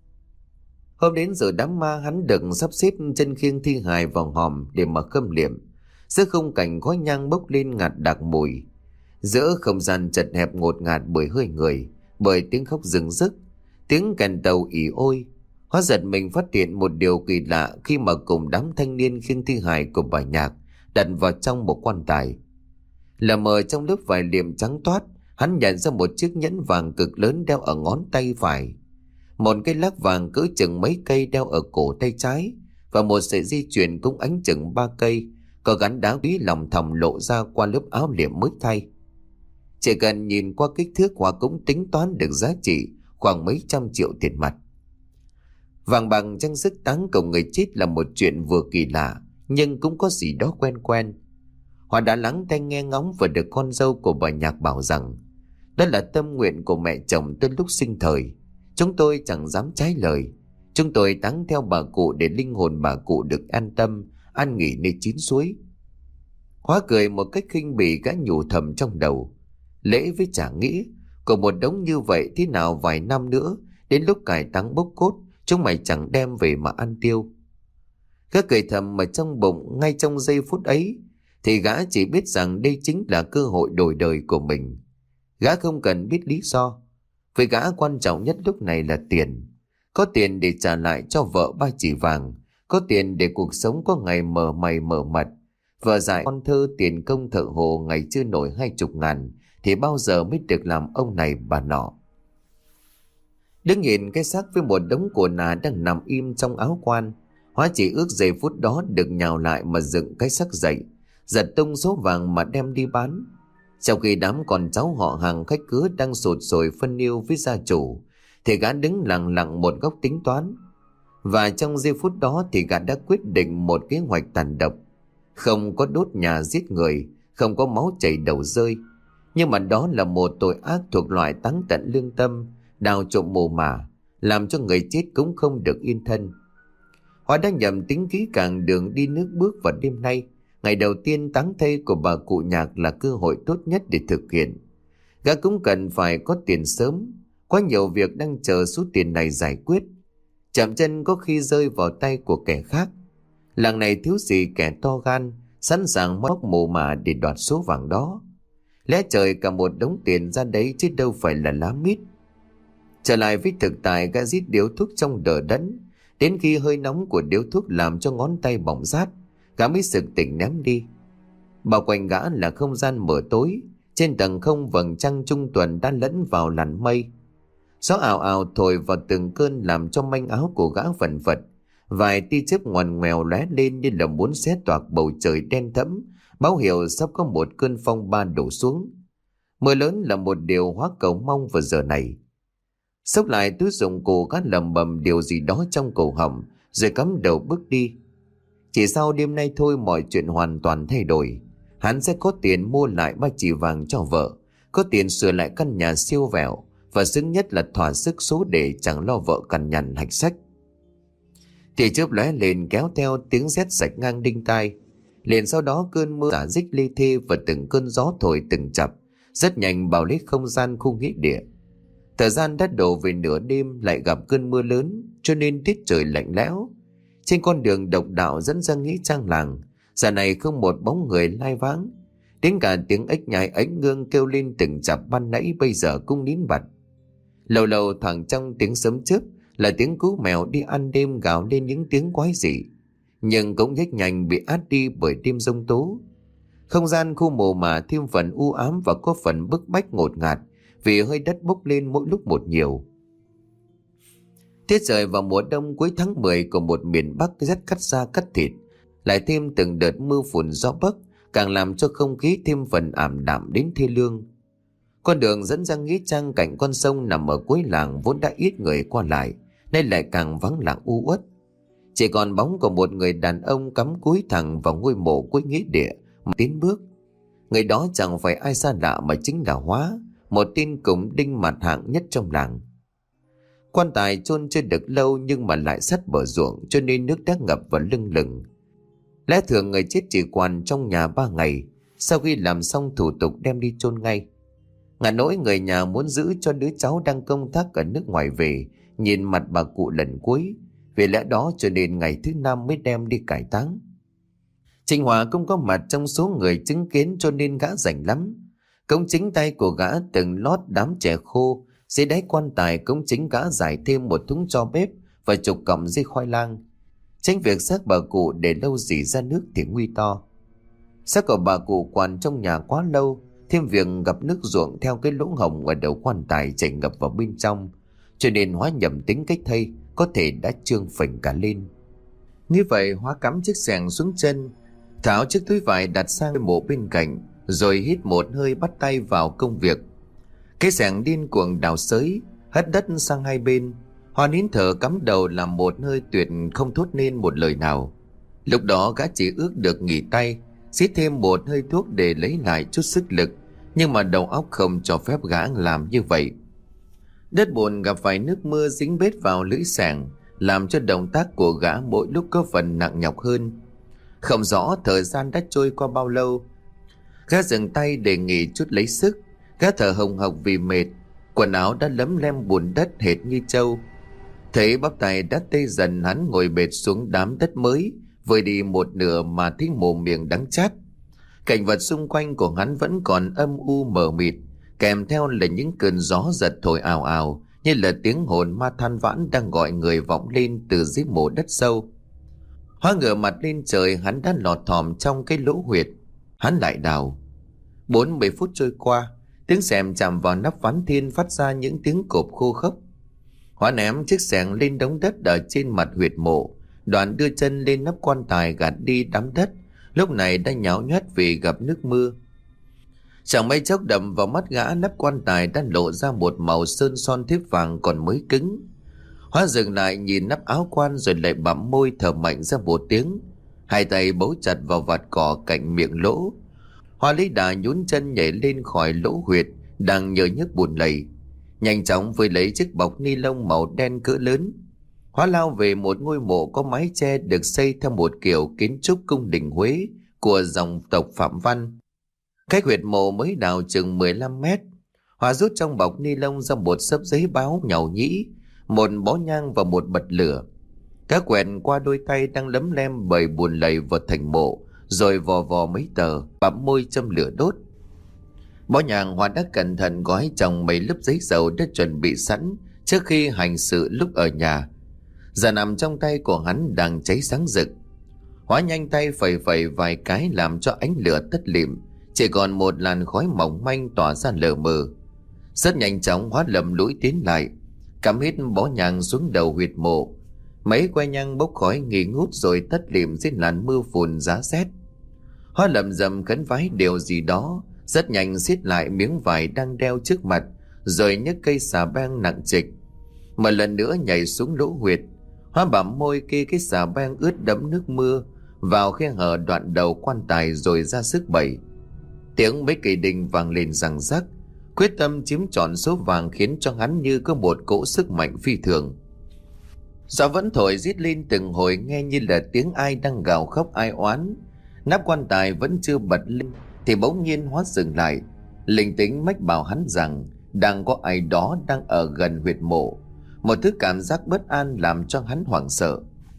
Hôm đến giờ đám ma, hắn được sắp xếp chân khiêng thi hài vào hòm để mà khâm liệm. Giữa khung cảnh khói nhang bốc lên ngạt đặc mùi, giữa không gian chật hẹp ngột ngạt bởi hơi người, bởi tiếng khóc rừng rức, tiếng kèn tàu ỉ ôi. Hóa giật mình phát hiện một điều kỳ lạ khi mà cùng đám thanh niên khiêng thi hài của bà Nhạc đặt vào trong một quan tài. Là mờ trong lớp vải liệm trắng toát, hắn nhận ra một chiếc nhẫn vàng cực lớn đeo ở ngón tay phải, một cái lắc vàng cỡ chừng mấy cây đeo ở cổ tay trái, và một sợi dây chuyền cũng ánh chừng ba cây, có gắn đá quý lòng thòng lộ ra qua lớp áo liệm mới thay. Chỉ cần nhìn qua kích thước, Hóa cũng tính toán được giá trị khoảng mấy trăm triệu tiền mặt. Vàng bằng trang sức táng cùng người chết là một chuyện vừa kỳ lạ, nhưng cũng có gì đó quen quen. Hóa đã lắng tai nghe ngóng và được con dâu của bà Nhạc bảo rằng đó là tâm nguyện của mẹ chồng từ lúc sinh thời. Chúng tôi chẳng dám trái lời. Chúng tôi táng theo bà cụ để linh hồn bà cụ được an tâm, an nghỉ nơi chín suối. Hóa cười một cách khinh bỉ, gã nhủ thầm trong đầu. Lễ với trả nghĩa, của một đống như vậy thế nào vài năm nữa, đến lúc cải táng bốc cốt, chúng mày chẳng đem về mà ăn tiêu. Gã cười thầm mà trong bụng. Ngay trong giây phút ấy thì gã chỉ biết rằng đây chính là cơ hội đổi đời của mình. Gã không cần biết lý do, vì gã quan trọng nhất lúc này là tiền. Có tiền để trả lại cho vợ ba chỉ vàng, có tiền để cuộc sống có ngày mở mày mở mặt. Vợ dạy con thơ tiền công thợ hồ ngày chưa nổi hai chục ngàn thì bao giờ mới được làm ông này bà nọ. Đứng nhìn cái xác với một đống của nà đang nằm im trong áo quan, Hóa chỉ ước giây phút đó được nhào lại mà dựng cái xác dậy, giật tung số vàng mà đem đi bán. Trong khi đám con cháu họ hàng khách khứa đang sụt sồi phân yêu với gia chủ, thì gã đứng lặng lặng một góc tính toán. Và trong giây phút đó thì gã đã quyết định một kế hoạch tàn độc. Không có đốt nhà giết người, không có máu chảy đầu rơi, nhưng mà đó là một tội ác thuộc loại táng tận lương tâm, đào trộm mồ mả, làm cho người chết cũng không được yên thân. Hóa đã nhầm tính kỹ càng đường đi nước bước vào đêm nay. Ngày đầu tiên táng thây của bà cụ Nhạc là cơ hội tốt nhất để thực hiện. Gã cũng cần phải có tiền sớm, quá nhiều việc đang chờ số tiền này giải quyết. Chạm chân có khi rơi vào tay của kẻ khác. Làng này thiếu gì kẻ to gan, sẵn sàng móc mồ mả để đoạt số vàng đó. Lẽ trời cả một đống tiền ra đấy chứ đâu phải là lá mít. Trở lại với thực tại, gã rít điếu thuốc trong đờ đẫn. Đến khi hơi nóng của điếu thuốc làm cho ngón tay bỏng rát, gã mới sực tỉnh ném đi. Bao quanh gã là không gian mờ tối, trên tầng không vầng trăng trung tuần đã lẫn vào làn mây. Gió ào ào thổi vào từng cơn làm cho manh áo của gã vần phật. Vài tia chớp ngoằn ngoèo lóe lên như là muốn xé toạc bầu trời đen thẫm, báo hiệu sắp có một cơn phong ba đổ xuống. Mưa lớn là một điều Hóa cầu mong vào giờ này. Xốc lại túi dụng cụ, gã lầm bầm điều gì đó trong cổ họng, rồi cắm đầu bước đi. Chỉ sau đêm nay thôi mọi chuyện hoàn toàn thay đổi. Hắn sẽ có tiền mua lại ba chỉ vàng cho vợ, có tiền sửa lại căn nhà siêu vẹo, và xứng nhất là thỏa sức số để chẳng lo vợ cằn nhằn hạch sách. Thì chớp lóe lên kéo theo tiếng sét sạch ngang đinh tai. Liền sau đó cơn mưa xả dích lê thê và từng cơn gió thổi từng chập, rất nhanh bao lấy không gian khu nghĩa địa. Thời gian đã đổ về nửa đêm, lại gặp cơn mưa lớn, cho nên tiết trời lạnh lẽo. Trên con đường độc đạo dẫn ra nghĩa trang làng, giờ này không một bóng người lai vãng. Đến cả tiếng ếch nhái ếch ngương kêu lên từng chập ban nãy bây giờ cũng nín bặt. Lâu lâu thoảng trong tiếng sấm chớp là tiếng cú mèo đi ăn đêm gào lên những tiếng quái dị, nhưng cũng rất nhanh bị át đi bởi đêm giông tố. Không gian khu mồ mả thêm phần u ám và có phần bức bách ngột ngạt, vì hơi đất bốc lên mỗi lúc một nhiều. Tiết trời vào mùa đông cuối tháng mười của một miền Bắc rất cắt da cắt thịt, lại thêm từng đợt mưa phùn gió bấc, càng làm cho không khí thêm phần ảm đạm đến thê lương. Con đường dẫn ra nghĩa trang cạnh con sông nằm ở cuối làng vốn đã ít người qua lại, nay lại càng vắng lặng u uất. Chỉ còn bóng của một người đàn ông cắm cúi thẳng vào ngôi mộ cuối nghĩa địa mà tiến bước. Người đó chẳng phải ai xa lạ mà chính là Hóa, một tên cùng đinh mặt hạng nhất trong làng. Quan tài chôn chưa được lâu nhưng mà lại sát bờ ruộng, cho nên nước đã ngập vào lưng lừng. Lẽ thường người chết chỉ quan trong nhà ba ngày, sau khi làm xong thủ tục đem đi chôn ngay. Ngả nỗi người nhà muốn giữ cho đứa cháu đang công tác ở nước ngoài về nhìn mặt bà cụ lần cuối, vì lẽ đó cho nên ngày thứ năm mới đem đi cải táng. Trình Hòa cũng có mặt trong số người chứng kiến, cho nên gã rảnh lắm. Công chính tay của gã từng lót đám chè khô, dưới đáy quan tài công chính gã giải thêm một thúng tro bếp và chục cọng dây khoai lang. Tránh việc xác bà cụ để lâu dỉ ra nước thì nguy to. Xác của bà cụ quằn trong nhà quá lâu, thêm việc gặp nước ruộng theo cái lỗ hổng ở đầu quan tài chảy ngập vào bên trong, cho nên Hóa nhầm tính cách thây có thể đã trương phình cả lên. Như vậy Hóa cắm chiếc xẻng xuống chân, tháo chiếc túi vải đặt sang mộ bên cạnh, rồi hít một hơi bắt tay vào công việc. Cái xẻng điên cuồng đào xới, hất đất sang hai bên. Hóa nín thở cắm đầu làm một hơi tuyệt, không thốt nên một lời nào. Lúc đó gã chỉ ước được nghỉ tay, xít thêm một hơi thuốc để lấy lại chút sức lực, nhưng mà đầu óc không cho phép gã làm như vậy. Đất bùn gặp phải nước mưa dính bết vào lưỡi xẻng, làm cho động tác của gã mỗi lúc có phần nặng nhọc hơn. Không rõ thời gian đã trôi qua bao lâu, gã dừng tay để nghỉ chút lấy sức. Gã thở hồng hộc vì mệt, quần áo đã lấm lem bùn đất hệt như trâu. Thấy bắp tay đã tê dần, hắn ngồi bệt xuống đám đất mới, vơi đi một nửa mà thấy mồm miệng đắng chát. Cảnh vật xung quanh của hắn vẫn còn âm u mờ mịt, kèm theo là những cơn gió giật thổi ào ào như là tiếng hồn ma than vãn đang gọi người vọng lên từ dưới mộ đất sâu. Hóa ngửa mặt lên trời, hắn đã lọt thỏm trong cái lỗ huyệt. Hắn lại đào. Bốn mươi phút trôi qua, tiếng xẻng chạm vào nắp ván thiên phát ra những tiếng cộp khô khốc. Hóa ném chiếc xẻng lên đống đất ở trên mặt huyệt mộ, Đoạn đưa chân lên nắp quan tài gạt đi đám đất, lúc này đã nhão nhoét vì gặp nước mưa. Chẳng mấy chốc đầm vào mắt gã, nắp quan tài đã lộ ra một màu sơn son thiếp vàng còn mới cứng. Hóa dừng lại nhìn nắp áo quan rồi lại bặm môi thở mạnh ra một tiếng, hai tay bấu chặt vào vạt cỏ cạnh miệng lỗ. Hóa lấy đà nhún chân nhảy lên khỏi lỗ huyệt đang nhờ nhức bùn lầy, nhanh chóng với lấy chiếc bọc ni lông màu đen cỡ lớn. Hóa lao về một ngôi mộ có mái che được xây theo một kiểu kiến trúc cung đình Huế của dòng tộc Phạm Văn. Cách huyệt mộ mới đào chừng mười lăm mét. Hóa rút trong bọc ni lông ra một xấp giấy báo nhàu nhĩ, một bó nhang và một bật lửa. Cá quẹt qua đôi tay đang lấm lem bởi bùn lầy vào thành mộ, rồi vò vò mấy tờ, bặm môi châm lửa đốt. Bó nhang Hóa đã cẩn thận gói trong mấy lớp giấy dầu đã chuẩn bị sẵn trước khi hành sự lúc ở nhà. Giờ nằm trong tay của hắn đang cháy sáng rực. Hóa nhanh tay phẩy phẩy vài cái làm cho ánh lửa tắt lịm, chỉ còn một làn khói mỏng manh tỏa ra lờ mờ. Rất nhanh chóng Hóa lầm lũi tiến lại, cắm hết bó nhang xuống đầu huyệt mộ. Mấy que nhang bốc khói nghi ngút rồi tắt lịm dưới làn mưa phùn giá rét. Hóa lầm rầm khấn vái điều gì đó, rất nhanh siết lại miếng vải đang đeo trước mặt, rồi nhấc cây xà beng nặng trịch một lần nữa nhảy xuống lỗ huyệt. Hóa bặm môi kê cái xà beng ướt đẫm nước mưa vào khe hở đoạn đầu quan tài rồi ra sức bẩy. Tiếng mấy cây đinh vang lên răng rắc, quyết tâm chiếm trọn số vàng khiến cho hắn như có một cỗ sức mạnh phi thường. Gió vẫn thổi rít lên từng hồi, nghe như là tiếng ai đang gào khóc ai oán. Nắp quan tài vẫn chưa bật lên thì bỗng nhiên Hóa dừng lại, linh tính mách bảo hắn rằng đang có ai đó đang ở gần huyệt mộ. Một thứ cảm giác bất an làm cho hắn hoảng sợ.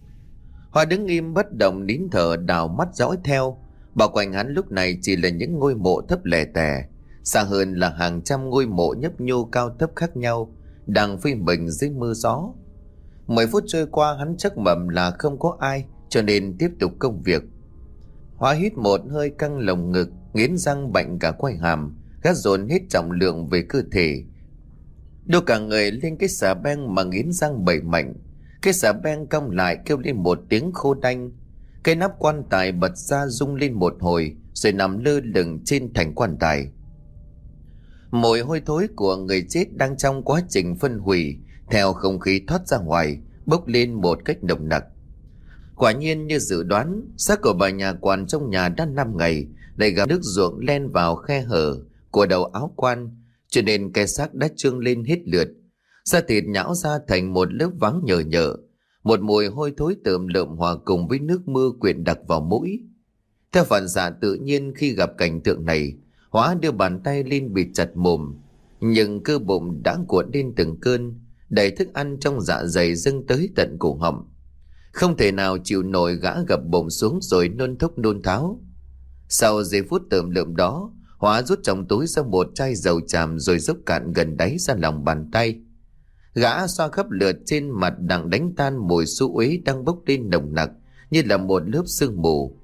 Hóa đứng im bất động nín thở đào mắt dõi theo. Bao quanh hắn lúc này chỉ là những ngôi mộ thấp lẻ tẻ, xa hơn là hàng trăm ngôi mộ nhấp nhô cao thấp khác nhau đang phơi mình dưới mưa gió. Mười phút trôi qua, hắn chắc mẩm là không có ai, cho nên tiếp tục công việc. Hóa hít một hơi căng lồng ngực, nghiến răng bệnh cả quai hàm, gắt dồn hết trọng lượng về cơ thể, đưa cả người lên cái xà beng mà nghiến răng bẩy mạnh. Cái xà beng cong lại kêu lên một tiếng khô đanh. Cái nắp quan tài bật ra rung lên một hồi rồi nằm lơ lửng trên thành quan tài. Mùi hôi thối của người chết đang trong quá trình phân hủy theo không khí thoát ra ngoài, bốc lên một cách nồng nặc. Quả nhiên như dự đoán, xác của bà nhà quan trong nhà đã năm ngày lại gặp nước ruộng len vào khe hở của đầu áo quan, cho nên cái xác đã trương lên hết lượt. Da thịt nhão ra thành một lớp váng nhờ nhợ, một mùi hôi thối tởm lợm hòa cùng với nước mưa quyện đặc vào mũi. Theo phản xạ tự nhiên khi gặp cảnh tượng này, Hóa đưa bàn tay lên bịt chặt mồm, nhưng cơ bụng đã cuộn lên từng cơn, đẩy thức ăn trong dạ dày dâng tới tận cổ họng. Không thể nào chịu nổi, gã gập bụng xuống rồi nôn thốc nôn tháo. Sau giây phút tởm lợm đó, Hóa rút trong túi ra một chai dầu tràm rồi dốc cạn gần đáy ra lòng bàn tay. Gã xoa khắp lượt trên mặt đang đánh tan mùi xú uế đang bốc lên nồng nặc như là một lớp sương mù.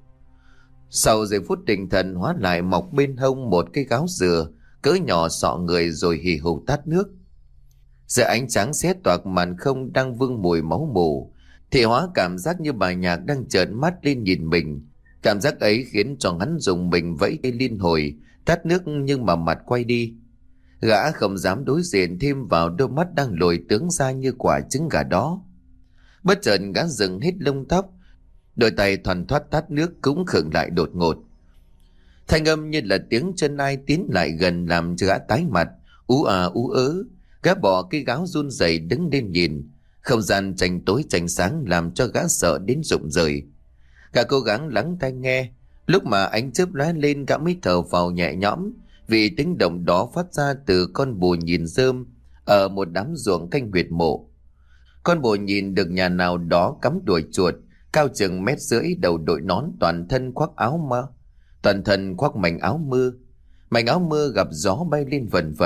Sau giây phút định thần, Hóa lại mọc bên hông một cái gáo dừa cỡ nhỏ xọ người rồi hì hục tát nước. Giữa ánh trắng xé toạc màn không đang vương mùi máu mù, thì Hóa cảm giác như bà Nhạc đang trợn mắt lên nhìn mình. Cảm giác ấy khiến cho hắn dùng mình vẫy cây liên hồi tát nước, nhưng mà mặt quay đi. Gã không dám đối diện thêm vào đôi mắt đang lồi tướng ra như quả trứng gà đó. Bất chợt gã dừng hết lông tóc, đôi tay thoăn thoắt tát nước cũng khựng lại đột ngột. Thanh âm như là tiếng chân ai tiến lại gần làm cho gã tái mặt, ú à ú ớ. Gã bỏ cái gáo run rẩy đứng lên nhìn. Không gian tranh tối tranh sáng làm cho gã sợ đến rụng rời. Gã cố gắng lắng tai nghe. Lúc mà ánh chớp lóe lên, gã mới thở phào nhẹ nhõm vì tiếng động đó phát ra từ con bồ nhìn rơm ở một đám ruộng canh huyệt mộ. Con bồ nhìn được nhà nào đó cắm đuôi chuột, cao chừng mét rưỡi, đầu đội nón, toàn thân khoác áo mơ, toàn thân khoác mảnh áo mưa. Mảnh áo mưa gặp gió bay lên vần vật,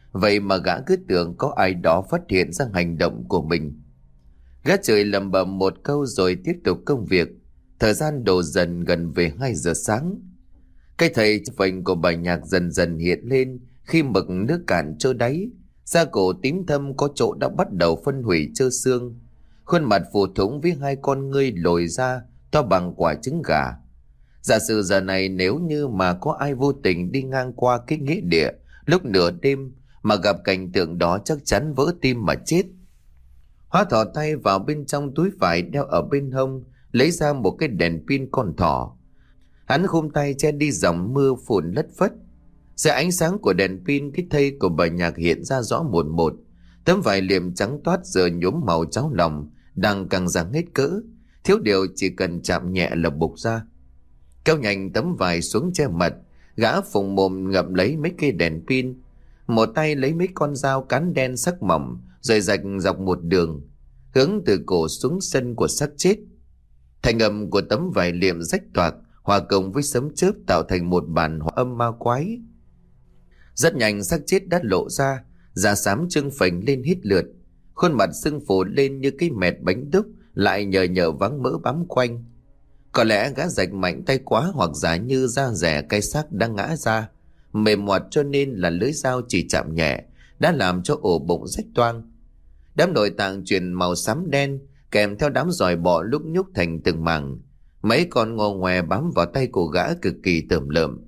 Vậy mà gã cứ tưởng có ai đó phát hiện ra hành động của mình. Gã chửi lầm bầm một câu rồi tiếp tục công việc. Thời gian đổ dần gần về hai giờ sáng. Cái thầy phành của bà Nhạc dần dần hiện lên khi mực nước cạn trơ đáy. Da cổ tím thâm có chỗ đã bắt đầu phân hủy trơ xương. Khuôn mặt phù thủng với hai con ngươi lồi ra to bằng quả trứng gà. Giả sử giờ này nếu như mà có ai vô tình đi ngang qua cái nghĩa địa lúc nửa đêm mà gặp cảnh tượng đó chắc chắn vỡ tim mà chết. Hóa thò tay vào bên trong túi vải đeo ở bên hông, lấy ra một cái đèn pin con thỏ. Hắn khum tay che đi dòng mưa phùn lất phất. Dưới ánh sáng của đèn pin, cái thây của bà Nhạc hiện ra rõ một một. Tấm vải liệm trắng toát giờ nhuốm màu cháo lòng, đang căng răng hết cỡ. Thiếu điều chỉ cần chạm nhẹ là bục ra. Kéo nhanh tấm vải xuống che mặt, gã phùng mồm ngậm lấy mấy cây đèn pin. Một tay lấy mấy con dao cán đen sắc mỏng, rồi rạch dọc một đường, hướng từ cổ xuống sân của xác chết. Thành âm của tấm vải liệm rách toạc hòa cùng với sấm chớp tạo thành một bản hòa âm ma quái. Rất nhanh xác chết đã lộ ra, da xám trưng phình lên hít lượt, khuôn mặt sưng phù lên như cái mẹt bánh đúc, lại nhờ nhờ vắng mỡ bám quanh. Có lẽ gã rạch mạnh tay quá, hoặc giả như da rẻ cây xác đang ngã ra, mềm ngoặt cho nên là lưỡi dao chỉ chạm nhẹ đã làm cho ổ bụng rách toang. Đám nội tạng chuyển màu xám đen, kèm theo đám giòi bọ lúc nhúc thành từng mảng. Mấy con ngô ngoe bám vào tay của gã cực kỳ tởm lợm.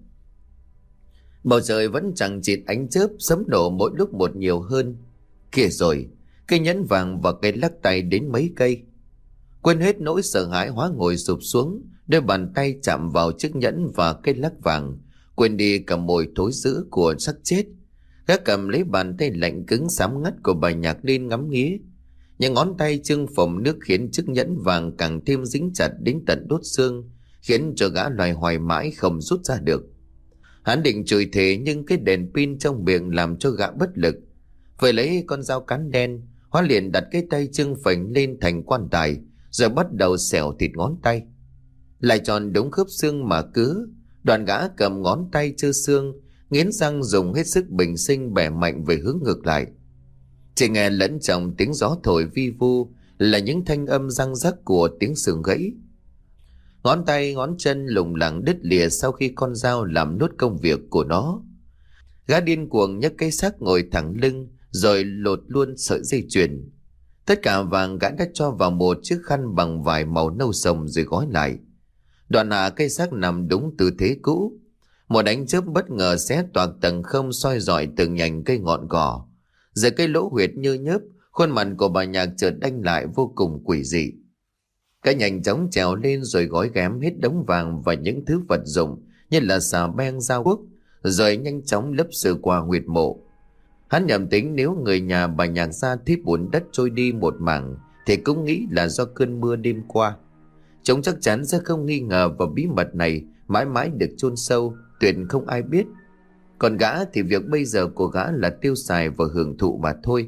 Bầu trời vẫn chẳng chịt ánh chớp, sấm nổ mỗi lúc một nhiều hơn. Kìa rồi, cây nhẫn vàng và cây lắc tay đến mấy cây. Quên hết nỗi sợ hãi, Hóa ngồi sụp xuống, đôi bàn tay chạm vào chiếc nhẫn và cây lắc vàng, quên đi cả mùi thối dữ của xác chết. Gã cầm lấy bàn tay lạnh cứng xám ngắt của bà Nhạc lên ngắm nghía. Những ngón tay trưng phồng nước khiến chiếc nhẫn vàng càng thêm dính chặt đến tận đốt xương, khiến cho gã loài hoài mãi không rút ra được. Hắn định chửi thề nhưng cái đèn pin trong miệng làm cho gã bất lực. Vậy lấy con dao cán đen, Hóa liền đặt cái tay trưng phình lên thành quan tài, rồi bắt đầu xẻo thịt ngón tay. Lại tròn đúng khớp xương mà cứ. Đoàn gã cầm ngón tay trơ xương, nghiến răng dùng hết sức bình sinh bẻ mạnh về hướng ngược lại. Chỉ nghe lẫn trong tiếng gió thổi vi vu là những thanh âm răng rắc của tiếng xương gãy. Ngón tay ngón chân lủng lẳng đứt lìa sau khi con dao làm nốt công việc của nó. Gã điên cuồng nhấc cái xác ngồi thẳng lưng, rồi lột luôn sợi dây chuyền. Tất cả vàng gã đã cho vào một chiếc khăn bằng vải màu nâu sồng rồi gói lại. Đoạn hạ cây xác nằm đúng tư thế cũ. Một ánh chớp bất ngờ xé toạc tầng không, soi rọi từng nhành cây ngọn cỏ. Dưới cây lỗ huyệt như nhớp, khuôn mặt của bà Nhạc chợt đanh lại vô cùng quỷ dị. Cái nhanh chóng trèo lên rồi gói ghém hết đống vàng và những thứ vật dụng như là xà beng, dao guốc, rồi nhanh chóng lấp sự qua huyệt mộ. Hắn nhầm tính nếu người nhà bà Nhạc ra thấy bùn đất trôi đi một mảng thì cũng nghĩ là do cơn mưa đêm qua. Chúng chắc chắn sẽ không nghi ngờ vào bí mật này mãi mãi được chôn sâu, tuyệt không ai biết. Còn gã thì việc bây giờ của gã là tiêu xài và hưởng thụ mà thôi.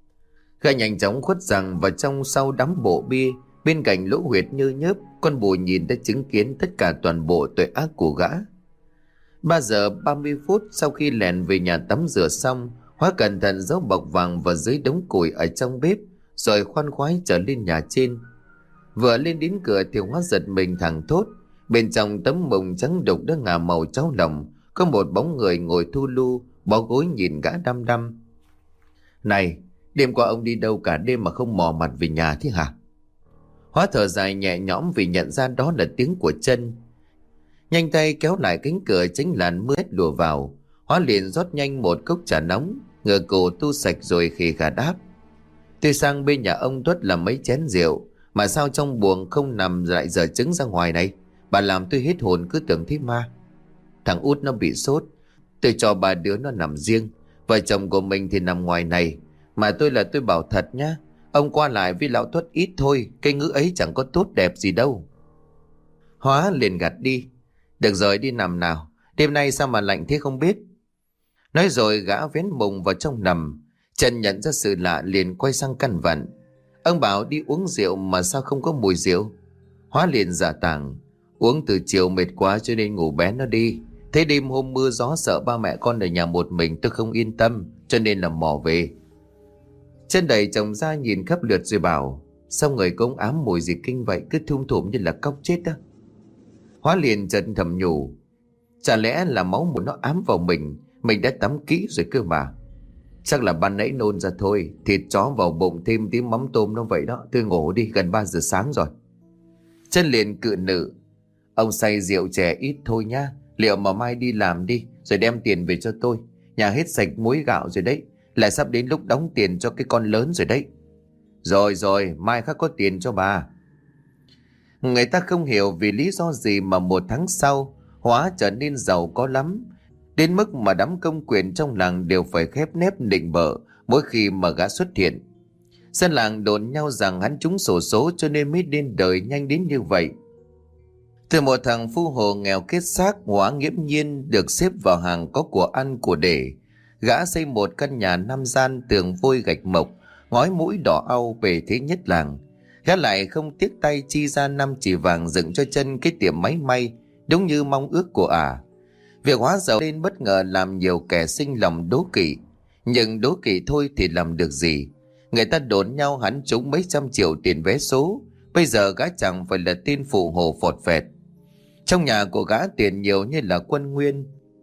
Gã nhanh chóng khuất rằng vào trong sau đám bộ bia, bên cạnh lỗ huyệt như nhớp, con bồ nhìn đã chứng kiến tất cả toàn bộ tội ác của gã. Ba giờ ba mươi phút sau khi lèn về nhà tắm rửa xong, Hóa cẩn thận giấu bọc vàng vào dưới đống củi ở trong bếp, rồi khoan khoái trở lên nhà trên. Vừa lên đến cửa thì Hóa giật mình thẳng thốt. Bên trong tấm mùng trắng đục đã ngả màu cháo lòng, có một bóng người ngồi thu lu, bó gối nhìn gã đăm đăm. Này, đêm qua ông đi đâu cả đêm mà không mò mặt về nhà thế hả? Hóa thở dài nhẹ nhõm vì nhận ra đó là tiếng của chân. Nhanh tay kéo lại cánh cửa tránh làn mưa lùa vào. Hóa liền rót nhanh một cốc trà nóng, ngửa cổ tu sạch rồi khì khà đáp. Tôi sang bên nhà ông Tuất làm mấy chén rượu, mà sao trong buồng không nằm lại giờ trứng ra ngoài này? Bà làm tôi hết hồn, cứ tưởng thấy ma. Thằng út nó bị sốt, tôi cho ba đứa nó nằm riêng, vợ chồng của mình thì nằm ngoài này. Mà tôi là tôi bảo thật nhá, ông qua lại với lão Tuất ít thôi, cái ngữ ấy chẳng có tốt đẹp gì đâu. Hóa liền gạt đi. Được rồi, đi nằm nào, đêm nay sao mà lạnh thế không biết. Nói rồi gã vén mùng vào trong nằm. Trần nhận ra sự lạ liền quay sang căn vặn. Ông bảo đi uống rượu mà sao không có mùi rượu? Hóa liền giả tàng. Uống từ chiều mệt quá cho nên ngủ bén nó đi. Thế đêm hôm mưa gió sợ ba mẹ con ở nhà một mình tôi không yên tâm, cho nên là mò về. Chân đầy chồng ra nhìn khắp lượt rồi bảo: sao người cũng ám mùi gì kinh vậy, cứ thum thủm như là cóc chết đó. Hóa liền chợt thầm nhủ: chả lẽ là máu mùi nó ám vào mình, mình đã tắm kỹ rồi cơ mà. Chắc là ban nãy nôn ra thôi, thịt chó vào bụng thêm tí mắm tôm nó vậy đó. Tôi ngủ đi, gần ba giờ sáng rồi. Chân liền cự nữ: ông say rượu chè ít thôi nha, liệu mà mai đi làm đi rồi đem tiền về cho tôi. Nhà hết sạch muối gạo rồi đấy, lại sắp đến lúc đóng tiền cho cái con lớn rồi đấy. Rồi rồi, mai khắc có tiền cho bà. Người ta không hiểu vì lý do gì mà một tháng sau Hóa trở nên giàu có lắm, đến mức mà đám công quyền trong làng đều phải khép nép định bợ mỗi khi mà gã xuất hiện. Dân làng đồn nhau rằng hắn trúng xổ số cho nên mới đến đời nhanh đến như vậy. Từ một thằng phu hồ nghèo kết xác, Hóa nghiễm nhiên được xếp vào hàng có của ăn của để. Gã xây một căn nhà năm gian tường vôi gạch mộc, ngói mũi đỏ au bề thế nhất làng. Gã lại không tiếc tay chi ra năm chỉ vàng dựng cho chân cái tiệm máy may, đúng như mong ước của ả. À. Việc Hóa giàu lên bất ngờ làm nhiều kẻ sinh lòng đố kỵ, nhưng đố kỵ thôi thì làm được gì. Người ta đồn nhau hắn trúng mấy trăm triệu tiền vé số, bây giờ gã chẳng phải là tên phụ hồ phọt phẹt. Trong nhà của gã tiền nhiều như là quân nguyên.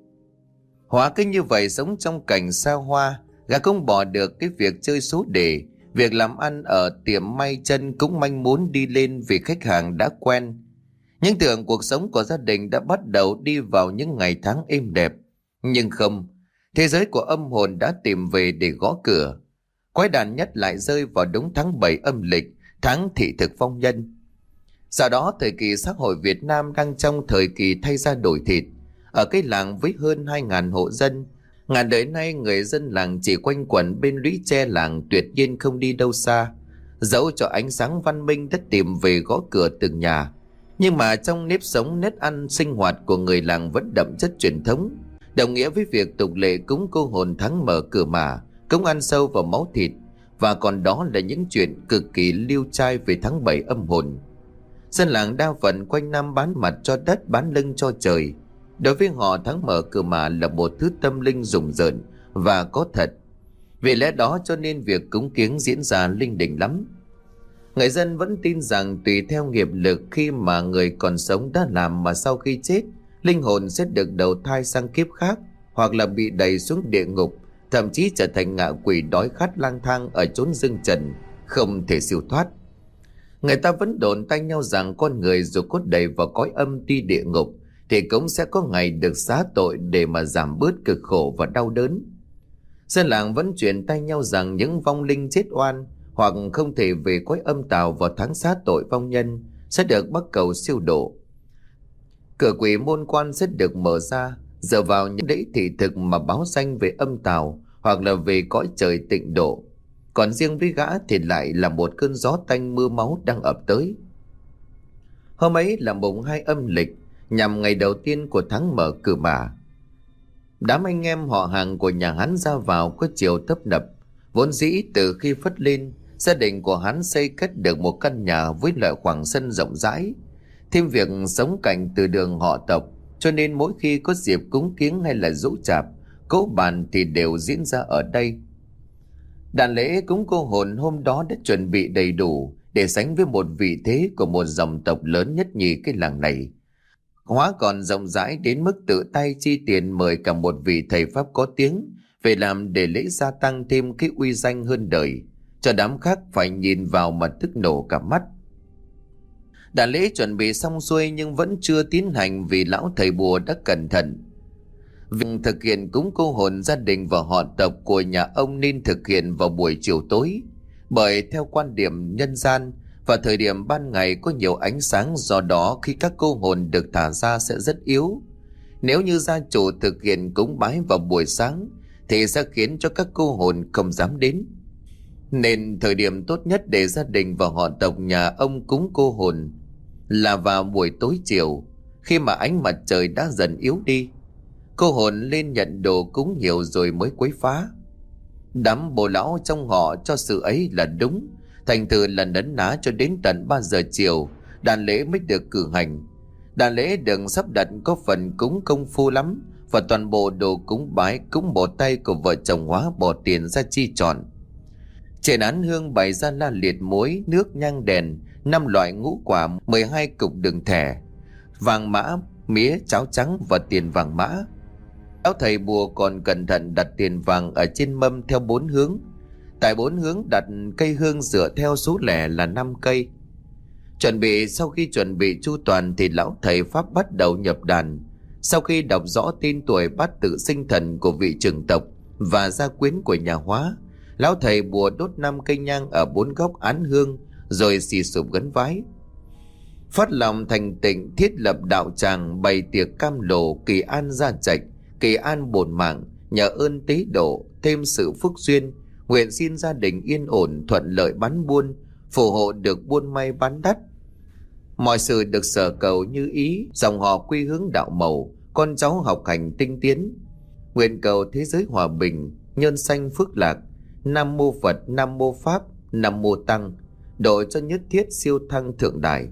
Hóa cứ như vậy sống trong cảnh xa hoa, gã không bỏ được cái việc chơi số đề. Việc làm ăn ở tiệm may chân cũng manh muốn đi lên vì khách hàng đã quen. Những tưởng cuộc sống của gia đình đã bắt đầu đi vào những ngày tháng êm đẹp. Nhưng không, thế giới của âm hồn đã tìm về để gõ cửa. Quái đản nhất lại rơi vào đúng tháng bảy âm lịch, tháng thị thực phong nhân. Sau đó thời kỳ xã hội Việt Nam đang trong thời kỳ thay da đổi thịt. Ở cái làng với hơn hai ngàn hộ dân, ngàn đời nay người dân làng chỉ quanh quẩn bên lũy tre làng, tuyệt nhiên không đi đâu xa. Dẫu cho ánh sáng văn minh đã tìm về gõ cửa từng nhà, nhưng mà trong nếp sống nét ăn sinh hoạt của người làng vẫn đậm chất truyền thống, đồng nghĩa với việc tục lệ cúng cô hồn tháng mở cửa mà, cúng ăn sâu vào máu thịt. Và còn đó là những chuyện cực kỳ liêu trai về tháng bảy âm hồn. Dân làng đa phần quanh năm bán mặt cho đất, bán lưng cho trời. Đối với họ, tháng mở cửa mà là một thứ tâm linh rùng rợn và có thật. Vì lẽ đó cho nên việc cúng kiếng diễn ra linh đình lắm. Người dân vẫn tin rằng tùy theo nghiệp lực, khi mà người còn sống đã làm mà sau khi chết, linh hồn sẽ được đầu thai sang kiếp khác, hoặc là bị đẩy xuống địa ngục, thậm chí trở thành ngạ quỷ đói khát lang thang ở chốn dương trần, không thể siêu thoát. Người ta vẫn đồn tay nhau rằng con người dù có đẩy vào cõi âm đi địa ngục thì cũng sẽ có ngày được xá tội để mà giảm bớt cực khổ và đau đớn. Dân làng vẫn truyền tay nhau rằng những vong linh chết oan hoặc không thể về cõi âm tào vào tháng xá tội vong nhân sẽ được bắt cầu siêu độ. Cửa quỷ môn quan sẽ được mở ra, dựa vào những lễ thị thực mà báo danh về âm tào hoặc là về cõi trời tịnh độ. Còn riêng với gã thì lại là một cơn gió tanh mưa máu đang ập tới. Hôm ấy là mùng hai âm lịch, nhằm ngày đầu tiên của tháng mở cửa mà. Đám anh em họ hàng của nhà hắn ra vào có chiều tấp nập. Vốn dĩ từ khi phất lên, gia đình của hắn xây cất được một căn nhà với loại khoảng sân rộng rãi. Thêm việc sống cạnh từ đường họ tộc, cho nên mỗi khi có dịp cúng kiếng hay là giỗ chạp, cỗ bàn thì đều diễn ra ở đây. Đàn lễ cúng cô hồn hôm đó đã chuẩn bị đầy đủ để sánh với một vị thế của một dòng tộc lớn nhất nhì cái làng này. Hóa còn rộng rãi đến mức tự tay chi tiền mời cả một vị thầy pháp có tiếng về làm để lễ gia tăng thêm cái uy danh hơn đời, cho đám khác phải nhìn vào mà tức nổ cả mắt. Đàn lễ chuẩn bị xong xuôi nhưng vẫn chưa tiến hành vì lão thầy bùa đã cẩn thận. Việc thực hiện cúng cô hồn gia đình và họ tộc của nhà ông nên thực hiện vào buổi chiều tối, bởi theo quan điểm nhân gian, vào thời điểm ban ngày có nhiều ánh sáng, do đó khi các cô hồn được thả ra sẽ rất yếu. Nếu như gia chủ thực hiện cúng bái vào buổi sáng thì sẽ khiến cho các cô hồn không dám đến. Nên thời điểm tốt nhất để gia đình và họ tộc nhà ông cúng cô hồn là vào buổi tối chiều, khi mà ánh mặt trời đã dần yếu đi. Cô hồn lên nhận đồ cúng nhiều rồi mới quấy phá. Đám bồ lão trong họ cho sự ấy là đúng, thành thử là nấn ná cho đến tận ba giờ chiều đàn lễ mới được cử hành. Đàn lễ được sắp đặt có phần cúng công phu lắm, và toàn bộ đồ cúng bái cúng bộ tay của vợ chồng Hóa bỏ tiền ra chi chọn. Trên án hương bày ra la liệt muối, nước, nhang, đèn, năm loại ngũ quả, mười hai cục đường thẻ, vàng mã, mía, cháo trắng và tiền vàng mã. Lão thầy bùa còn cẩn thận đặt tiền vàng ở trên mâm theo bốn hướng. Tại bốn hướng đặt cây hương dựa theo số lẻ là năm cây. Chuẩn bị Sau khi chuẩn bị chu toàn thì lão thầy pháp bắt đầu nhập đàn. Sau khi đọc rõ tên tuổi, bát tự sinh thần của vị trưởng tộc và gia quyến của nhà Hóa, lão thầy bùa đốt năm cây nhang ở bốn góc án hương rồi xì sụp gấn vái. Phát lòng thành tịnh thiết lập đạo tràng, bày tiệc cam lồ, kỳ an gia trạch, kỳ an bổn mạng, nhờ ơn tế độ thêm sự phúc duyên, nguyện xin gia đình yên ổn, thuận lợi bán buôn, phù hộ được buôn may bán đắt, mọi sự được sở cầu như ý, dòng họ quy hướng đạo màu, con cháu học hành tinh tiến, nguyện cầu thế giới hòa bình, nhân sanh phước lạc. Nam mô Phật, Nam mô Pháp, Nam mô Tăng, độ cho nhất thiết siêu thăng thượng đại.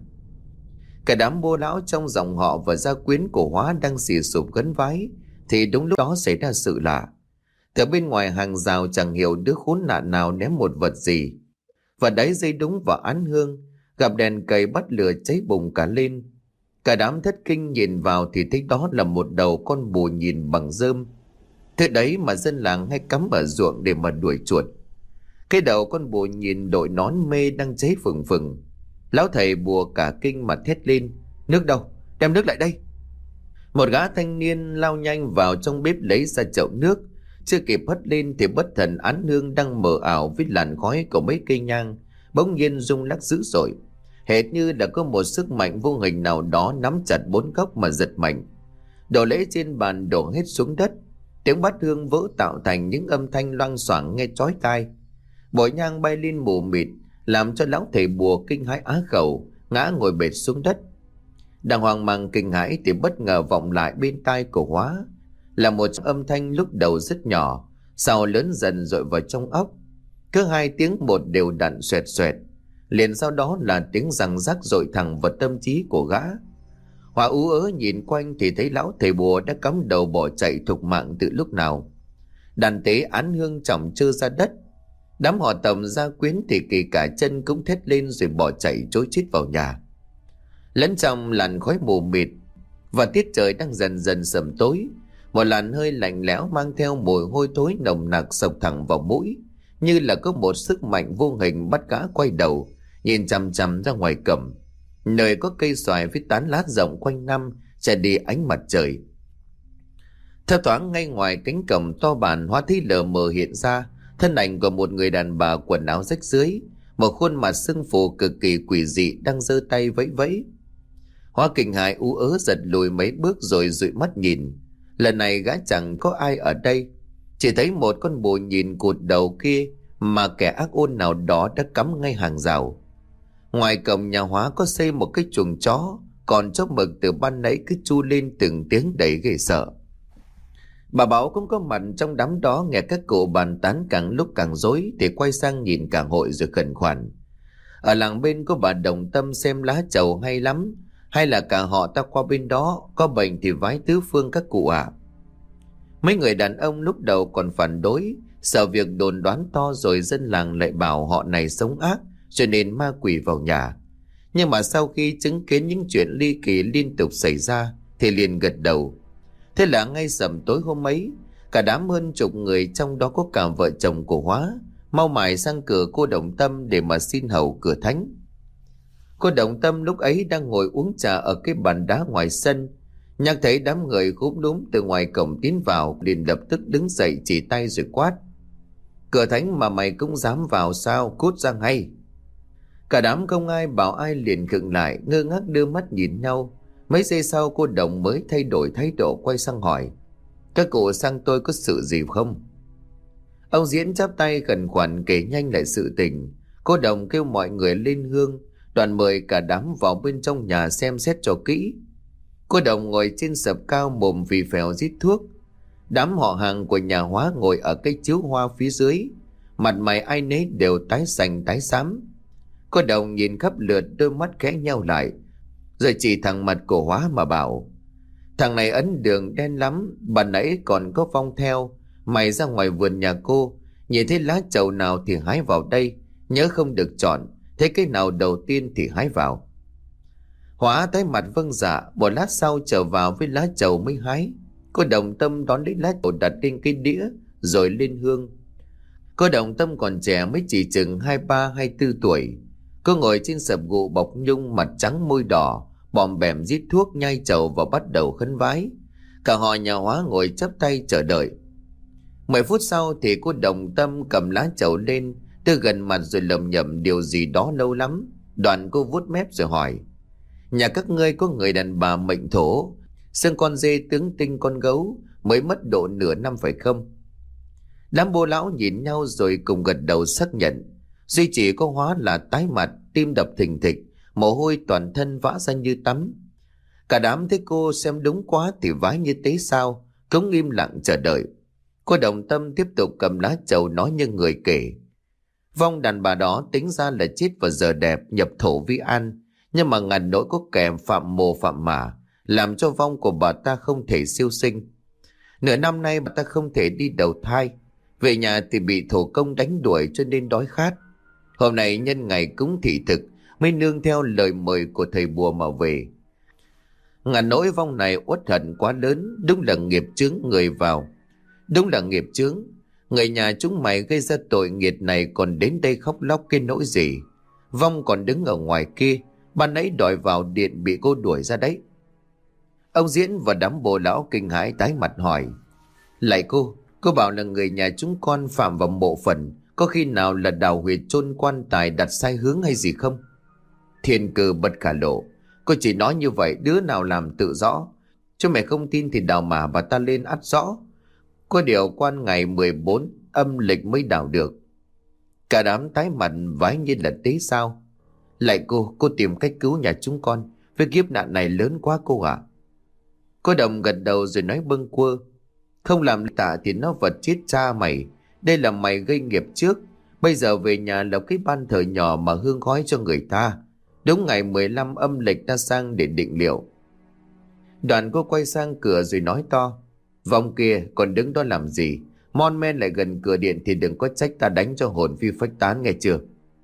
Cả đám bô lão trong dòng họ và gia quyến của Hóa đang xì sụp gấn vái thì đúng lúc đó xảy ra sự lạ. Từ bên ngoài hàng rào chẳng hiểu đứa khốn nạn nào ném một vật gì, và đáy dây đúng vào án hương, gặp đèn cầy bắt lửa cháy bùng cả lên. Cả đám thất kinh nhìn vào thì thấy đó là một đầu con bồ nhìn bằng rơm. Thế đấy mà dân làng hay cắm ở ruộng để mà đuổi chuột. Cái đầu con bồ nhìn đội nón mê đang cháy phừng phừng. Lão thầy bùa cả kinh mà thét lên: "Nước đâu? Đem nước lại đây!" Một gã thanh niên lao nhanh vào trong bếp lấy ra chậu nước. Chưa kịp hất lên thì bất thần án hương đang mờ ảo với làn khói của mấy cây nhang bỗng nhiên rung lắc dữ dội, hệt như đã có một sức mạnh vô hình nào đó nắm chặt bốn góc mà giật mạnh. Đồ lễ trên bàn đổ hết xuống đất, tiếng bát hương vỡ tạo thành những âm thanh loang xoảng nghe chói tai. Bụi nhang bay lên mù mịt, làm cho lão thầy bùa kinh hãi á khẩu, ngã ngồi bệt xuống đất. Đang hoang mang kinh hãi thì bất ngờ vọng lại bên tai của Hóa là một âm thanh lúc đầu rất nhỏ, sau lớn dần dội vào trong óc. Cứ hai tiếng một đều đặn xoẹt xoẹt, liền sau đó là tiếng răng rắc dội thẳng vào tâm trí của gã. Hóa ú ớ nhìn quanh thì thấy lão thầy bùa đã cắm đầu bỏ chạy thục mạng từ lúc nào. Đàn tế án hương chỏng trơ ra đất. Đám họ Tầm gia quyến thì kỳ cả chân cũng thét lên rồi bỏ chạy trối chết vào nhà. Lẫn trong làn khói mù mịt và tiết trời đang dần dần sầm tối, một làn hơi lạnh lẽo mang theo mùi hôi thối nồng nặc xộc thẳng vào mũi, như là có một sức mạnh vô hình bắt gã quay đầu nhìn chằm chằm ra ngoài cổng, nơi có cây xoài với tán lá rộng quanh năm che đi ánh mặt trời. Theo thoáng ngay ngoài cánh cổng to bản, Hóa thấy lờ mờ hiện ra thân ảnh của một người đàn bà quần áo rách rưới, một khuôn mặt sưng phù cực kỳ quỷ dị đang giơ tay vẫy vẫy. Hóa kinh hãi ú ớ giật lùi mấy bước rồi dụi mắt nhìn. Lần này gã chẳng có ai ở đây, chỉ thấy một con bồ nhìn cụt đầu kia mà kẻ ác ôn nào đó đã cắm ngay hàng rào. Ngoài cổng nhà Hóa có xây một cái chuồng chó, còn chó mực từ ban nãy cứ chu lên từng tiếng đầy ghê sợ. Bà Bảo cũng có mặt trong đám đó, nghe các cụ bàn tán càng lúc càng rối thì quay sang nhìn cả hội rồi khẩn khoản: "Ở làng bên có bà Đồng Tâm xem lá trầu hay lắm, hay là cả họ ta qua bên đó, có bệnh thì vái tứ phương các cụ ạ." Mấy người đàn ông lúc đầu còn phản đối, sợ việc đồn đoán to rồi dân làng lại bảo họ này sống ác cho nên ma quỷ vào nhà. Nhưng mà sau khi chứng kiến những chuyện ly kỳ liên tục xảy ra thì liền gật đầu. Thế là ngay sầm tối hôm ấy, cả đám hơn chục người, trong đó có cả vợ chồng của Hóa, mau mải sang cửa cô Đồng Tâm để mà xin hầu cửa thánh. Cô Đồng Tâm lúc ấy đang ngồi uống trà ở cái bàn đá ngoài sân, nhắc thấy đám người khúm núm từ ngoài cổng tiến vào, liền lập tức đứng dậy chỉ tay rồi quát: "Cửa thánh mà mày cũng dám vào sao? Cút ra ngay!" Cả đám không ai bảo ai liền khựng lại, ngơ ngác đưa mắt nhìn nhau. Mấy giây sau cô Đồng mới thay đổi thái độ, quay sang hỏi: "Các cụ sang tôi có sự gì không?" Ông Diễn chắp tay khẩn khoản kể nhanh lại sự tình. Cô Đồng kêu mọi người lên hương, đoàn mời cả đám vào bên trong nhà xem xét cho kỹ. Cô Đồng ngồi trên sập cao, mồm vì phèo rít thuốc. Đám họ hàng của nhà Hóa ngồi ở cái chiếu hoa phía dưới, mặt mày ai nấy đều tái xanh tái xám. Cô Đồng nhìn khắp lượt, đôi mắt khẽ nheo lại, rồi chỉ thẳng mặt của Hóa mà bảo: Thằng này ấn đường đen lắm, bà nãy còn có Phong theo. Mày ra ngoài vườn nhà cô, nhìn thấy lá trầu nào thì hái vào đây, nhớ không được chọn, thấy cái nào đầu tiên thì hái vào. Hóa tái mặt vâng dạ, một lát sau trở vào với lá trầu mới hái. Cô Đồng Tâm đón lấy lá trầu đặt lên cái đĩa rồi lên hương. Cô Đồng Tâm còn trẻ, mới chỉ chừng hai ba hai tư tuổi. Cô ngồi trên sập gụ bọc nhung, mặt trắng môi đỏ, bòm bẻm rít thuốc nhai trầu và bắt đầu khấn vái. Cả họ nhà Hóa ngồi chắp tay chờ đợi. Mười phút sau thì cô Đồng Tâm cầm lá trầu lên, đưa gần mặt rồi lẩm nhẩm điều gì đó lâu lắm. Đoạn cô vuốt mép rồi hỏi: nhà các ngươi có người đàn bà mệnh thổ, xương con dê tướng tinh con gấu, mới mất độ nửa năm phải không? Đám bô lão nhìn nhau rồi cùng gật đầu xác nhận. Duy chỉ có Hóa là tái mặt, tim đập thình thịch, mồ hôi toàn thân vã ra như tắm. Cả đám thấy cô xem đúng quá thì vái như thế sao, cũng im lặng chờ đợi. Cô Đồng Tâm tiếp tục cầm lá trầu nói như người kể: vong đàn bà đó tính ra là chết vào giờ đẹp nhập thổ vi an, nhưng mà ngàn nỗi có kèm phạm mồ phạm mả, làm cho vong của bà ta không thể siêu sinh. Nửa năm nay bà ta không thể đi đầu thai, về nhà thì bị thổ công đánh đuổi cho nên đói khát. Hôm nay nhân ngày cúng thị thực mới nương theo lời mời của thầy bùa mà về. Ngàn nỗi vong này uất hận quá lớn, đúng là nghiệp chướng người vào. Đúng là nghiệp chướng. Người nhà chúng mày gây ra tội nghiệt này còn đến đây khóc lóc cái nỗi gì? Vong còn đứng ở ngoài kia, ban nãy đòi vào điện bị cô đuổi ra đấy. Ông Diễn và đám bồ lão kinh hãi tái mặt hỏi: lạy cô, cô bảo là người nhà chúng con phạm vào mộ phần, có khi nào là đào huyệt chôn quan tài đặt sai hướng hay gì không? Thiên Cơ bật cả lộ: cô chỉ nói như vậy, đứa nào làm tự rõ. Chứ mày không tin thì đào mả bà ta lên ắt rõ. Có điều quan ngày mười bốn âm lịch mới đào được. Cả đám tái mặt vái như là thế sao? Lạy cô, cô tìm cách cứu nhà chúng con, với kiếp nạn này lớn quá cô ạ. Cô Đồng gật đầu rồi nói bâng quơ: không làm tạ thì nó vật chết cha mày. Đây là mày gây nghiệp trước, bây giờ về nhà lập cái ban thờ nhỏ mà hương khói cho người ta. Đúng ngày mười lăm âm lịch ta sang để định liệu. Đoàn cô quay sang cửa rồi nói to: vong kia còn đứng đó làm gì? Mon men lại gần cửa điện thì đừng có trách ta đánh cho hồn phi phách tán, nghe chưa?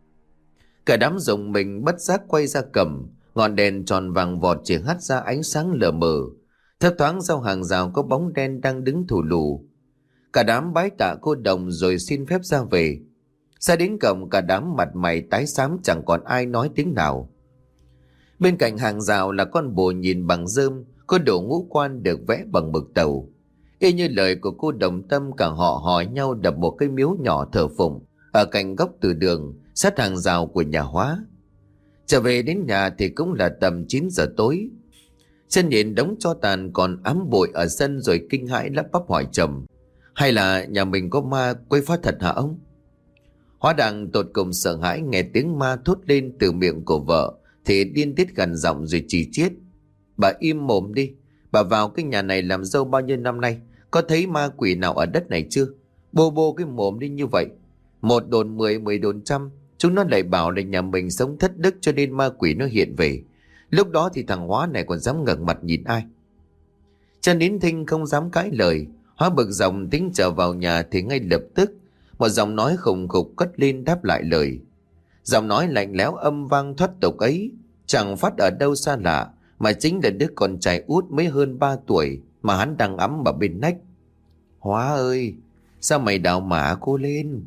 Cả đám rùng mình bất giác quay ra cầm. Ngọn đèn tròn vàng vọt chỉ hắt ra ánh sáng lờ mờ. Thấp thoáng sau hàng rào có bóng đen đang đứng thù lù. Cả đám bái tạ cô Đồng rồi xin phép ra về. Ra đến cổng cả đám mặt mày tái xám, chẳng còn ai nói tiếng nào. Bên cạnh hàng rào là con bồ nhìn bằng rơm, có đồ ngũ quan được vẽ bằng mực tàu. Y như lời của cô Đồng Tâm, cả họ hò nhau đập một cái miếu nhỏ thờ phụng ở cạnh góc từ đường sát hàng rào của nhà Hóa. Trở về đến nhà thì cũng là tầm chín giờ tối. Chân nhìn đống tro tàn còn ám bụi ở sân rồi kinh hãi lắp bắp hỏi chồng: hay là nhà mình có ma quấy phá thật hả ông? Hóa đang tột cùng sợ hãi nghe tiếng ma thốt lên từ miệng của vợ thì điên tiết gằn giọng rồi chỉ chiết: bà im mồm đi, bà vào cái nhà này làm dâu bao nhiêu năm nay, có thấy ma quỷ nào ở đất này chưa? Bô bô cái mồm đi như vậy, một đồn mười, mười đồn trăm, chúng nó lại bảo là nhà mình sống thất đức cho nên ma quỷ nó hiện về. Lúc đó thì thằng Hóa này còn dám ngẩng mặt nhìn ai? Chân Nín Thinh không dám cãi lời. Hóa bực dòng tính trở vào nhà thì ngay lập tức một giọng nói khủng khục cất lên đáp lại lời. Giọng nói lạnh lẽo âm vang thoát tục ấy chẳng phát ở đâu xa lạ, mà chính là đứa con trai út mới hơn ba tuổi mà hắn đang ẵm ở bên nách. Hóa ơi, sao mày đào mả cô lên?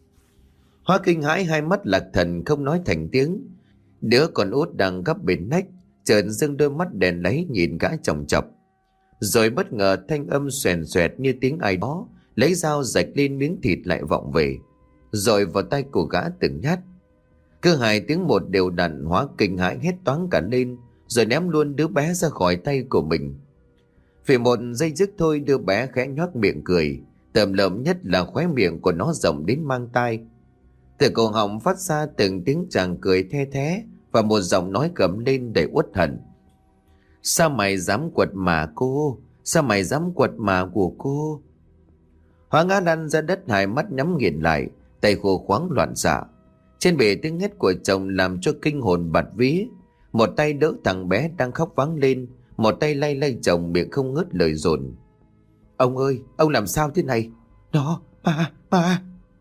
Hóa kinh hãi hai mắt lạc thần không nói thành tiếng. Đứa con út đang gấp bên nách chợt dưng đôi mắt đèn lấy nhìn gã chòng chọc. Rồi bất ngờ thanh âm xoèn xoẹt như tiếng ai đó lấy dao rạch lên miếng thịt lại vọng về, rồi vào tay của gã từng nhát. Cứ hai tiếng một đều đặn. Hóa kinh hãi hét toáng cả lên rồi ném luôn đứa bé ra khỏi tay của mình. Vì một giây dứt thôi, đứa bé khẽ nhoác miệng cười, tởm lợm nhất là khóe miệng của nó rộng đến mang tai. Từ cổ họng phát ra từng tiếng chàng cười the thé và một giọng nói cầm lên đầy uất hận: sao mày dám quật mả cô? Sao mày dám quật mả của cô? Hóa ngã lăn ra đất, hai mắt nhắm nghiền lại, tay khô khoáng loạn xạ. Trên bề tiếng hét của chồng làm cho kinh hồn bạt vía. Một tay đỡ thằng bé đang khóc váng lên, một tay lay lay chồng, miệng không ngớt lời dồn: "Ông ơi, ông làm sao thế này? Đó, ba, ba."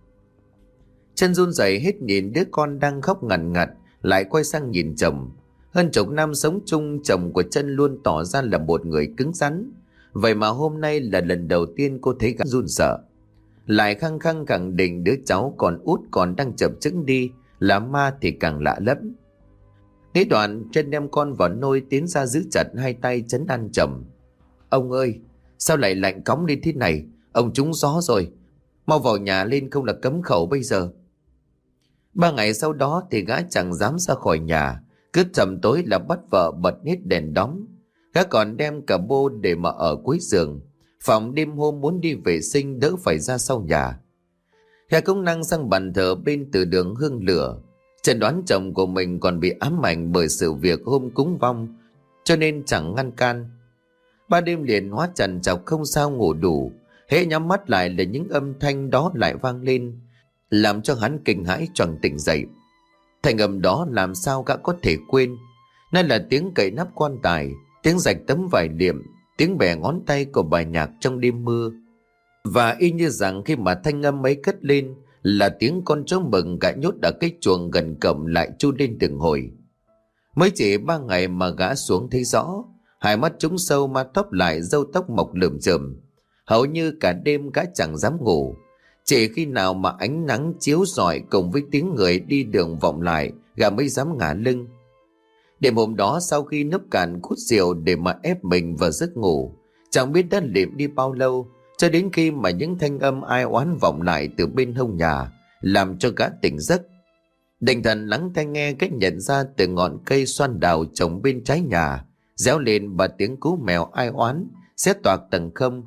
Chân run rẩy hết nhìn đứa con đang khóc ngằn ngặt, lại quay sang nhìn chồng. Hơn chục năm sống chung, chồng của Chân luôn tỏ ra là một người cứng rắn. Vậy mà hôm nay là lần đầu tiên cô thấy gã run sợ. Lại khăng khăng khẳng định đứa cháu còn út còn đang chập chững đi là ma thì càng lạ lắm. Nghĩ đoạn, Chân đem con vào nôi tiến ra giữ chặt hai tay trấn an chồng: "Ông ơi, sao lại lạnh cóng lên thế này? Ông trúng gió rồi. Mau vào nhà lên, không là cấm khẩu bây giờ." Ba ngày sau đó thì gã chẳng dám ra khỏi nhà. Cứ tầm tối là bắt vợ bật hết đèn đóm. Gã còn đem cả bô để mà ở cuối giường, phòng đêm hôm muốn đi vệ sinh đỡ phải ra sau nhà. Gã cũng năng sang bàn thờ bên từ đường hương lửa. Chẩn đoán chồng của mình còn bị ám ảnh bởi sự việc hôm cúng vong, cho nên chẳng ngăn can. Ba đêm liền hóa trằn trọc không sao ngủ đủ. Hễ nhắm mắt lại là những âm thanh đó lại vang lên, làm cho hắn kinh hãi choàng tỉnh dậy. Thành âm đó làm sao gã có thể quên?นั่นlà tiếng cậy nắp quan tài, tiếng rạch tấm vải liệm, tiếng bẻ ngón tay của bài nhạc trong đêm mưa. Và y như rằng khi mà thanh âm ấy cất lên là tiếng con chó mừng gã nhốt ở cái chuồng gần cổng lại chu lên từng hồi. Mới chỉ ba ngày mà gã xuống thấy rõ, hai mắt trũng sâu, mà tóc lại, râu tóc mọc lởm chởm. Hầu như cả đêm gã chẳng dám ngủ. Chỉ khi nào mà ánh nắng chiếu rọi cùng với tiếng người đi đường vọng lại, gã mới dám ngả lưng. Đêm hôm đó, sau khi nấp cạn cút rượu để mà ép mình vào giấc ngủ, chẳng biết đã liệm đi bao lâu, cho đến khi mà những thanh âm ai oán vọng lại từ bên hông nhà, làm cho gã tỉnh giấc. Định thần lắng tai nghe, cách nhận ra từ ngọn cây xoan đào trồng bên trái nhà réo lên và tiếng cú mèo ai oán xé toạc tầng không.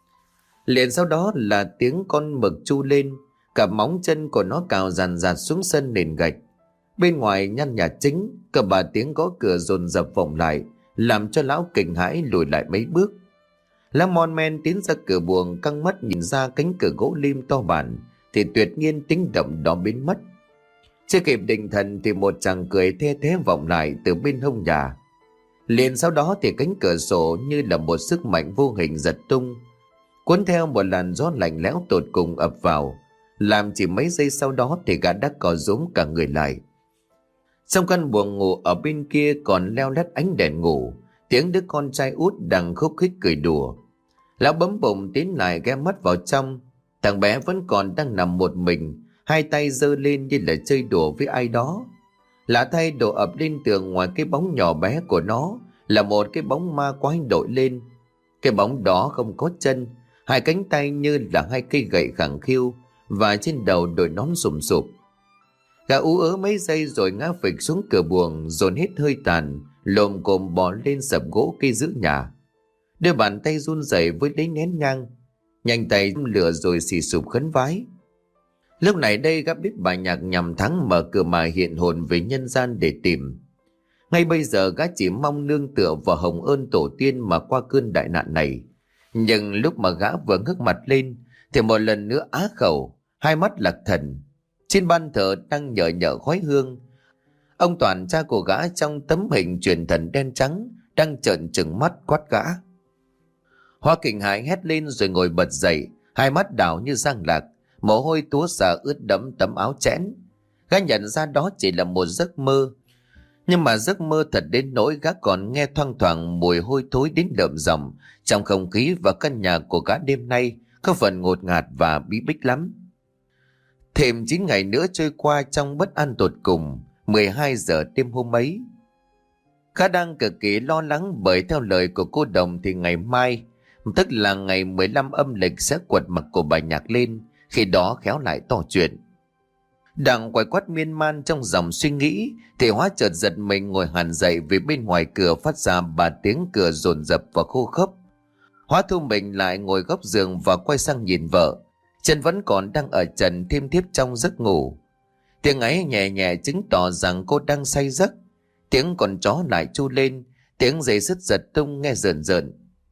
Liền sau đó là tiếng con mực chu lên, cả móng chân của nó cào dàn dạt xuống sân nền gạch. Bên ngoài căn nhà chính, cả ba tiếng gõ cửa dồn dập vọng lại, làm cho lão kinh hãi lùi lại mấy bước. Lão mon men tiến ra cửa buồng, căng mắt nhìn ra cánh cửa gỗ lim to bản, thì tuyệt nhiên tiếng động đó biến mất. Chưa kịp định thần thì một chàng cười the thé vọng lại từ bên hông nhà. Liền sau đó thì cánh cửa sổ như là một sức mạnh vô hình giật tung, cuốn theo một làn gió lạnh lẽo tột cùng ập vào, làm chỉ mấy giây sau đó thì gã đã co rúm cả người lại. Trong căn buồng ngủ ở bên kia còn leo lét ánh đèn ngủ, tiếng đứa con trai út đang khúc khích cười đùa. Lão bấm bụng tiến lại ghé mắt vào trong. Thằng bé vẫn còn đang nằm một mình, hai tay giơ lên như là chơi đùa với ai đó. Lạ thay, đổ ập lên tường ngoài cái bóng nhỏ bé của nó là một cái bóng ma quái đội lên. Cái bóng đó không có chân, hai cánh tay như là hai cây gậy khẳng khiu, và trên đầu đội nón sùm sụp. Gã ú ớ mấy giây rồi ngã phịch xuống cửa buồng, dồn hết hơi tàn, lồm cồm bò lên sập gỗ cây giữ nhà. Đôi bàn tay run rẩy với lấy nén nhang, nhanh tay lửa rồi xì sụp khấn vái. Lúc này đây gã biết bài nhạc nhằm thắng mở cửa mà hiện hồn về nhân gian để tìm. Ngay bây giờ gã chỉ mong nương tựa vào hồng ơn tổ tiên mà qua cơn đại nạn này. Nhưng lúc mà gã vừa ngước mặt lên thì một lần nữa á khẩu, hai mắt lạc thần. Trên ban thờ đang nhờ nhợ khói hương, ông Toàn, cha của gã trong tấm hình truyền thần đen trắng, đang trợn trừng mắt quát gã. Hoa kinh hãi hét lên rồi ngồi bật dậy, hai mắt đảo như giang lạc, mồ hôi túa ra ướt đẫm tấm áo chẽn. Gã nhận ra đó chỉ là một giấc mơ, nhưng mà giấc mơ thật đến nỗi gã còn nghe thoang thoảng mùi hôi thối đến đượm ròng trong không khí, và căn nhà của gã đêm nay có phần ngột ngạt và bí bách lắm. Thêm chín ngày nữa trôi qua trong bất an tột cùng. Mười hai giờ đêm hôm ấy, gã đang cực kỳ lo lắng, bởi theo lời của cô Đồng thì ngày mai, tức là ngày mười lăm âm lịch, sẽ quật mặt của bà Nhạc lên, khi đó khéo lại to chuyện. Đang quay quắt miên man trong dòng suy nghĩ thì Hóa chợt giật mình ngồi hẳn dậy, vì bên ngoài cửa phát ra ba tiếng cửa dồn dập và khô khốc. Hóa thu mình lại ngồi góc giường và quay sang nhìn vợ. Chân vẫn còn đang ở trần thiêm thiếp trong giấc ngủ. Tiếng ấy nhẹ nhẹ chứng tỏ rằng cô đang say giấc. Tiếng con chó lại chu lên, tiếng giày sứt giật tung nghe rợn rợn.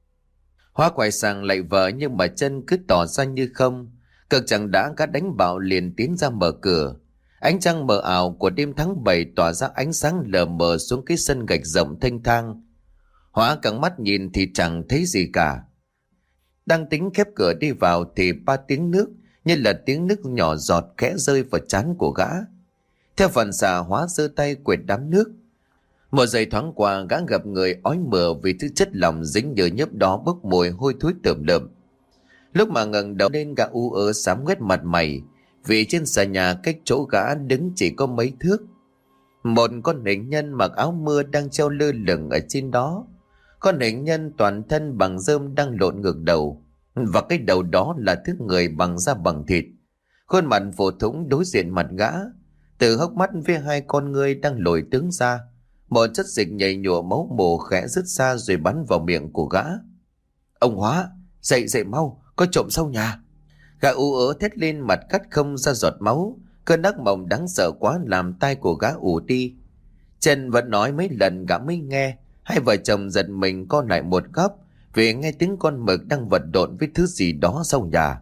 Hóa quay sang lại vợ, nhưng mà chân cứ tỏ ra như không. Cực chẳng đã gã đánh bạo liền tiến ra mở cửa. Ánh trăng mờ ảo của đêm tháng bảy tỏa ra ánh sáng lờ mờ xuống cái sân gạch rộng thênh thang. Hóa căng mắt nhìn thì chẳng thấy gì cả. Đang tính khép cửa đi vào thì ba tiếng nước như là tiếng nước nhỏ giọt khẽ rơi vào trán của gã. Theo phản xạ, Hóa giơ tay quệt đám nước. Một giây thoáng qua, gã gặp người ói mửa vì thứ chất lỏng dính nhờ nhớp đó bốc mùi hôi thối tởm lợm. Lúc mà ngẩng đầu lên, gã u ớ xám quét mặt mày, vì trên xà nhà cách chỗ gã đứng chỉ có mấy thước. Một con hình nhân mặc áo mưa đang treo lơ lửng ở trên đó. Con hình nhân toàn thân bằng rơm đang lộn ngược đầu, và cái đầu đó là thước người bằng da bằng thịt. Khuôn mặt phổ thủng đối diện mặt gã, từ hốc mắt với hai con ngươi đang lồi tướng ra. Một chất dịch nhầy nhụa máu mồ khẽ rứt ra rồi bắn vào miệng của gã. Ông Hóa, dậy dậy mau, có trộm sau nhà. Gã ú ớ thét lên, mặt cắt không ra giọt máu. Cơn ác mộng đáng sợ quá làm tai của gã ù đi. Trần vẫn nói mấy lần gã mới nghe. Hai vợ chồng giật mình co lại một góc, vì nghe tiếng con mực đang vật lộn với thứ gì đó sau nhà.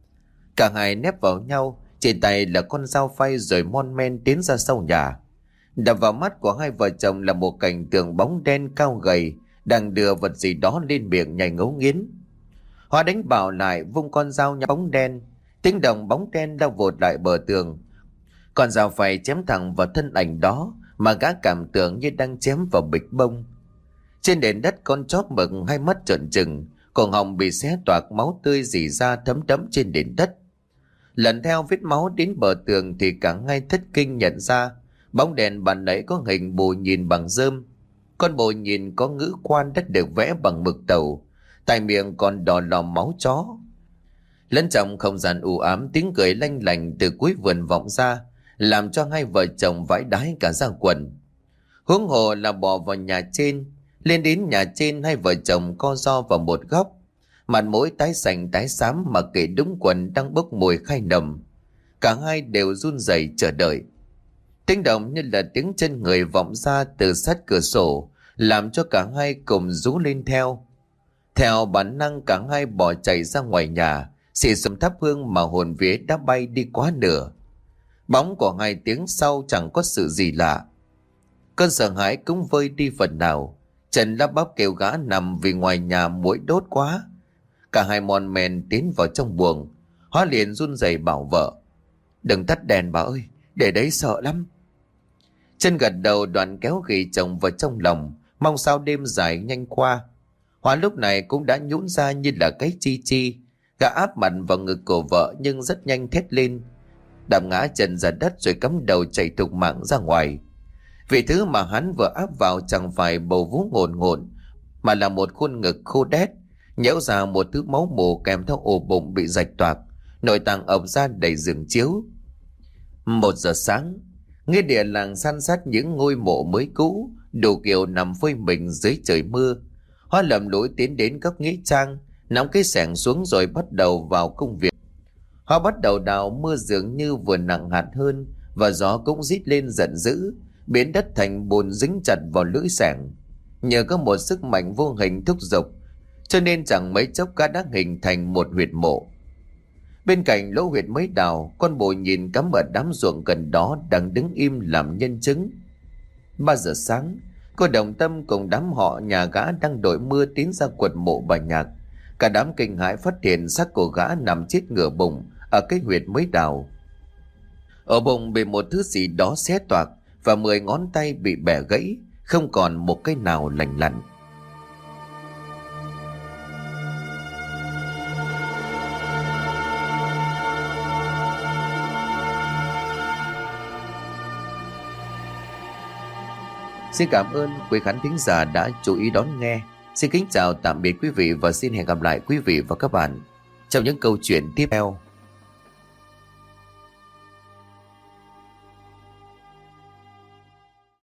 Cả hai nép vào nhau, trên tay là con dao phay rồi mon men tiến ra sau nhà. Đập vào mắt của hai vợ chồng là một cảnh tượng bóng đen cao gầy đang đưa vật gì đó lên miệng nhai ngấu nghiến. Hóa đánh bảo lại, vung con dao nhắm bóng đen. Tiếng động bóng đen lao vụt lại bờ tường. Con dao phay chém thẳng vào thân ảnh đó, mà gã cảm tưởng như đang chém vào bịch bông. Trên nền đất, con chó mực hai mắt trợn trừng, cổ họng bị xé toạc, máu tươi rỉ ra thấm đẫm trên nền đất. Lần theo vết máu đến bờ tường thì cả hai thất kinh nhận ra bóng đèn ban nãy có hình bồ nhìn bằng rơm. Con bồ nhìn có ngữ quan đã được vẽ bằng mực tàu, tại miệng còn đỏ lòm máu chó. Lẫn trong không gian u ám, tiếng cười lanh lành từ cuối vườn vọng ra, làm cho hai vợ chồng vãi đái cả da quần. Huống hồ là bò vào nhà trên. Lên đến nhà trên, hai vợ chồng co ro vào một góc, mặt mũi tái xanh tái xám mà kệ đúng quần đang bốc mùi khai nồng. Cả hai đều run rẩy chờ đợi. Tiếng động như là tiếng chân người vọng ra từ sát cửa sổ, làm cho cả hai cùng rú lên theo. Theo bản năng, cả hai bỏ chạy ra ngoài nhà, xì xầm thắp hương mà hồn vía đã bay đi quá nửa. Bóng của hai tiếng sau chẳng có sự gì lạ. Cơn sợ hãi cũng vơi đi phần nào. Trần lắp bắp kêu gã nằm vì ngoài nhà muỗi đốt quá. Cả hai mon men tiến vào trong buồng. Hóa liền run rẩy bảo vợ: Đừng tắt đèn bà ơi, để đấy sợ lắm. Trân gật đầu, đoạn kéo ghì chồng vào trong lòng, mong sao đêm dài nhanh qua. Hóa lúc này cũng đã nhũn ra như là cái chi chi. Gã áp mặt vào ngực của vợ nhưng rất nhanh thét lên, đạp ngã Trần ra đất rồi cắm đầu chạy thục mạng ra ngoài. Vì thứ mà hắn vừa áp vào chẳng phải bầu vú ngồn ngộn, mà là một khuôn ngực khô đét, nhễu ra một thứ máu mù kèm theo ổ bụng bị rạch toạc, nội tạng ộc ra đầy giường chiếu. Một giờ sáng, nghĩa địa làng san sát những ngôi mộ mới cũ, đủ kiểu nằm phơi mình dưới trời mưa. Hóa lầm lũi tiến đến góc nghĩa trang, nắm cái xẻng xuống rồi bắt đầu vào công việc. Hóa bắt đầu đào, mưa dường như vừa nặng hạt hơn, và gió cũng rít lên giận dữ, biến đất thành bùn dính chặt vào lưỡi xẻng. Nhờ có một sức mạnh vô hình thúc giục, cho nên chẳng mấy chốc cá đã hình thành một huyệt mộ. Bên cạnh lỗ huyệt mới đào, con bồ nhìn cắm ở đám ruộng gần đó đang đứng im làm nhân chứng. Ba giờ sáng, cô Đồng Tâm cùng đám họ nhà gã đang đội mưa tiến ra quật mộ bà Nhạc. Cả đám kinh hãi phát hiện xác của gã nằm chết ngửa bụng ở cái huyệt mới đào. Ở bụng bị một thứ gì đó xé toạc, và mười ngón tay bị bẻ gãy, không còn một cái nào lành lặn. Xin cảm ơn quý khán thính giả đã chú ý đón nghe. Xin kính chào tạm biệt quý vị và xin hẹn gặp lại quý vị và các bạn trong những câu chuyện tiếp theo.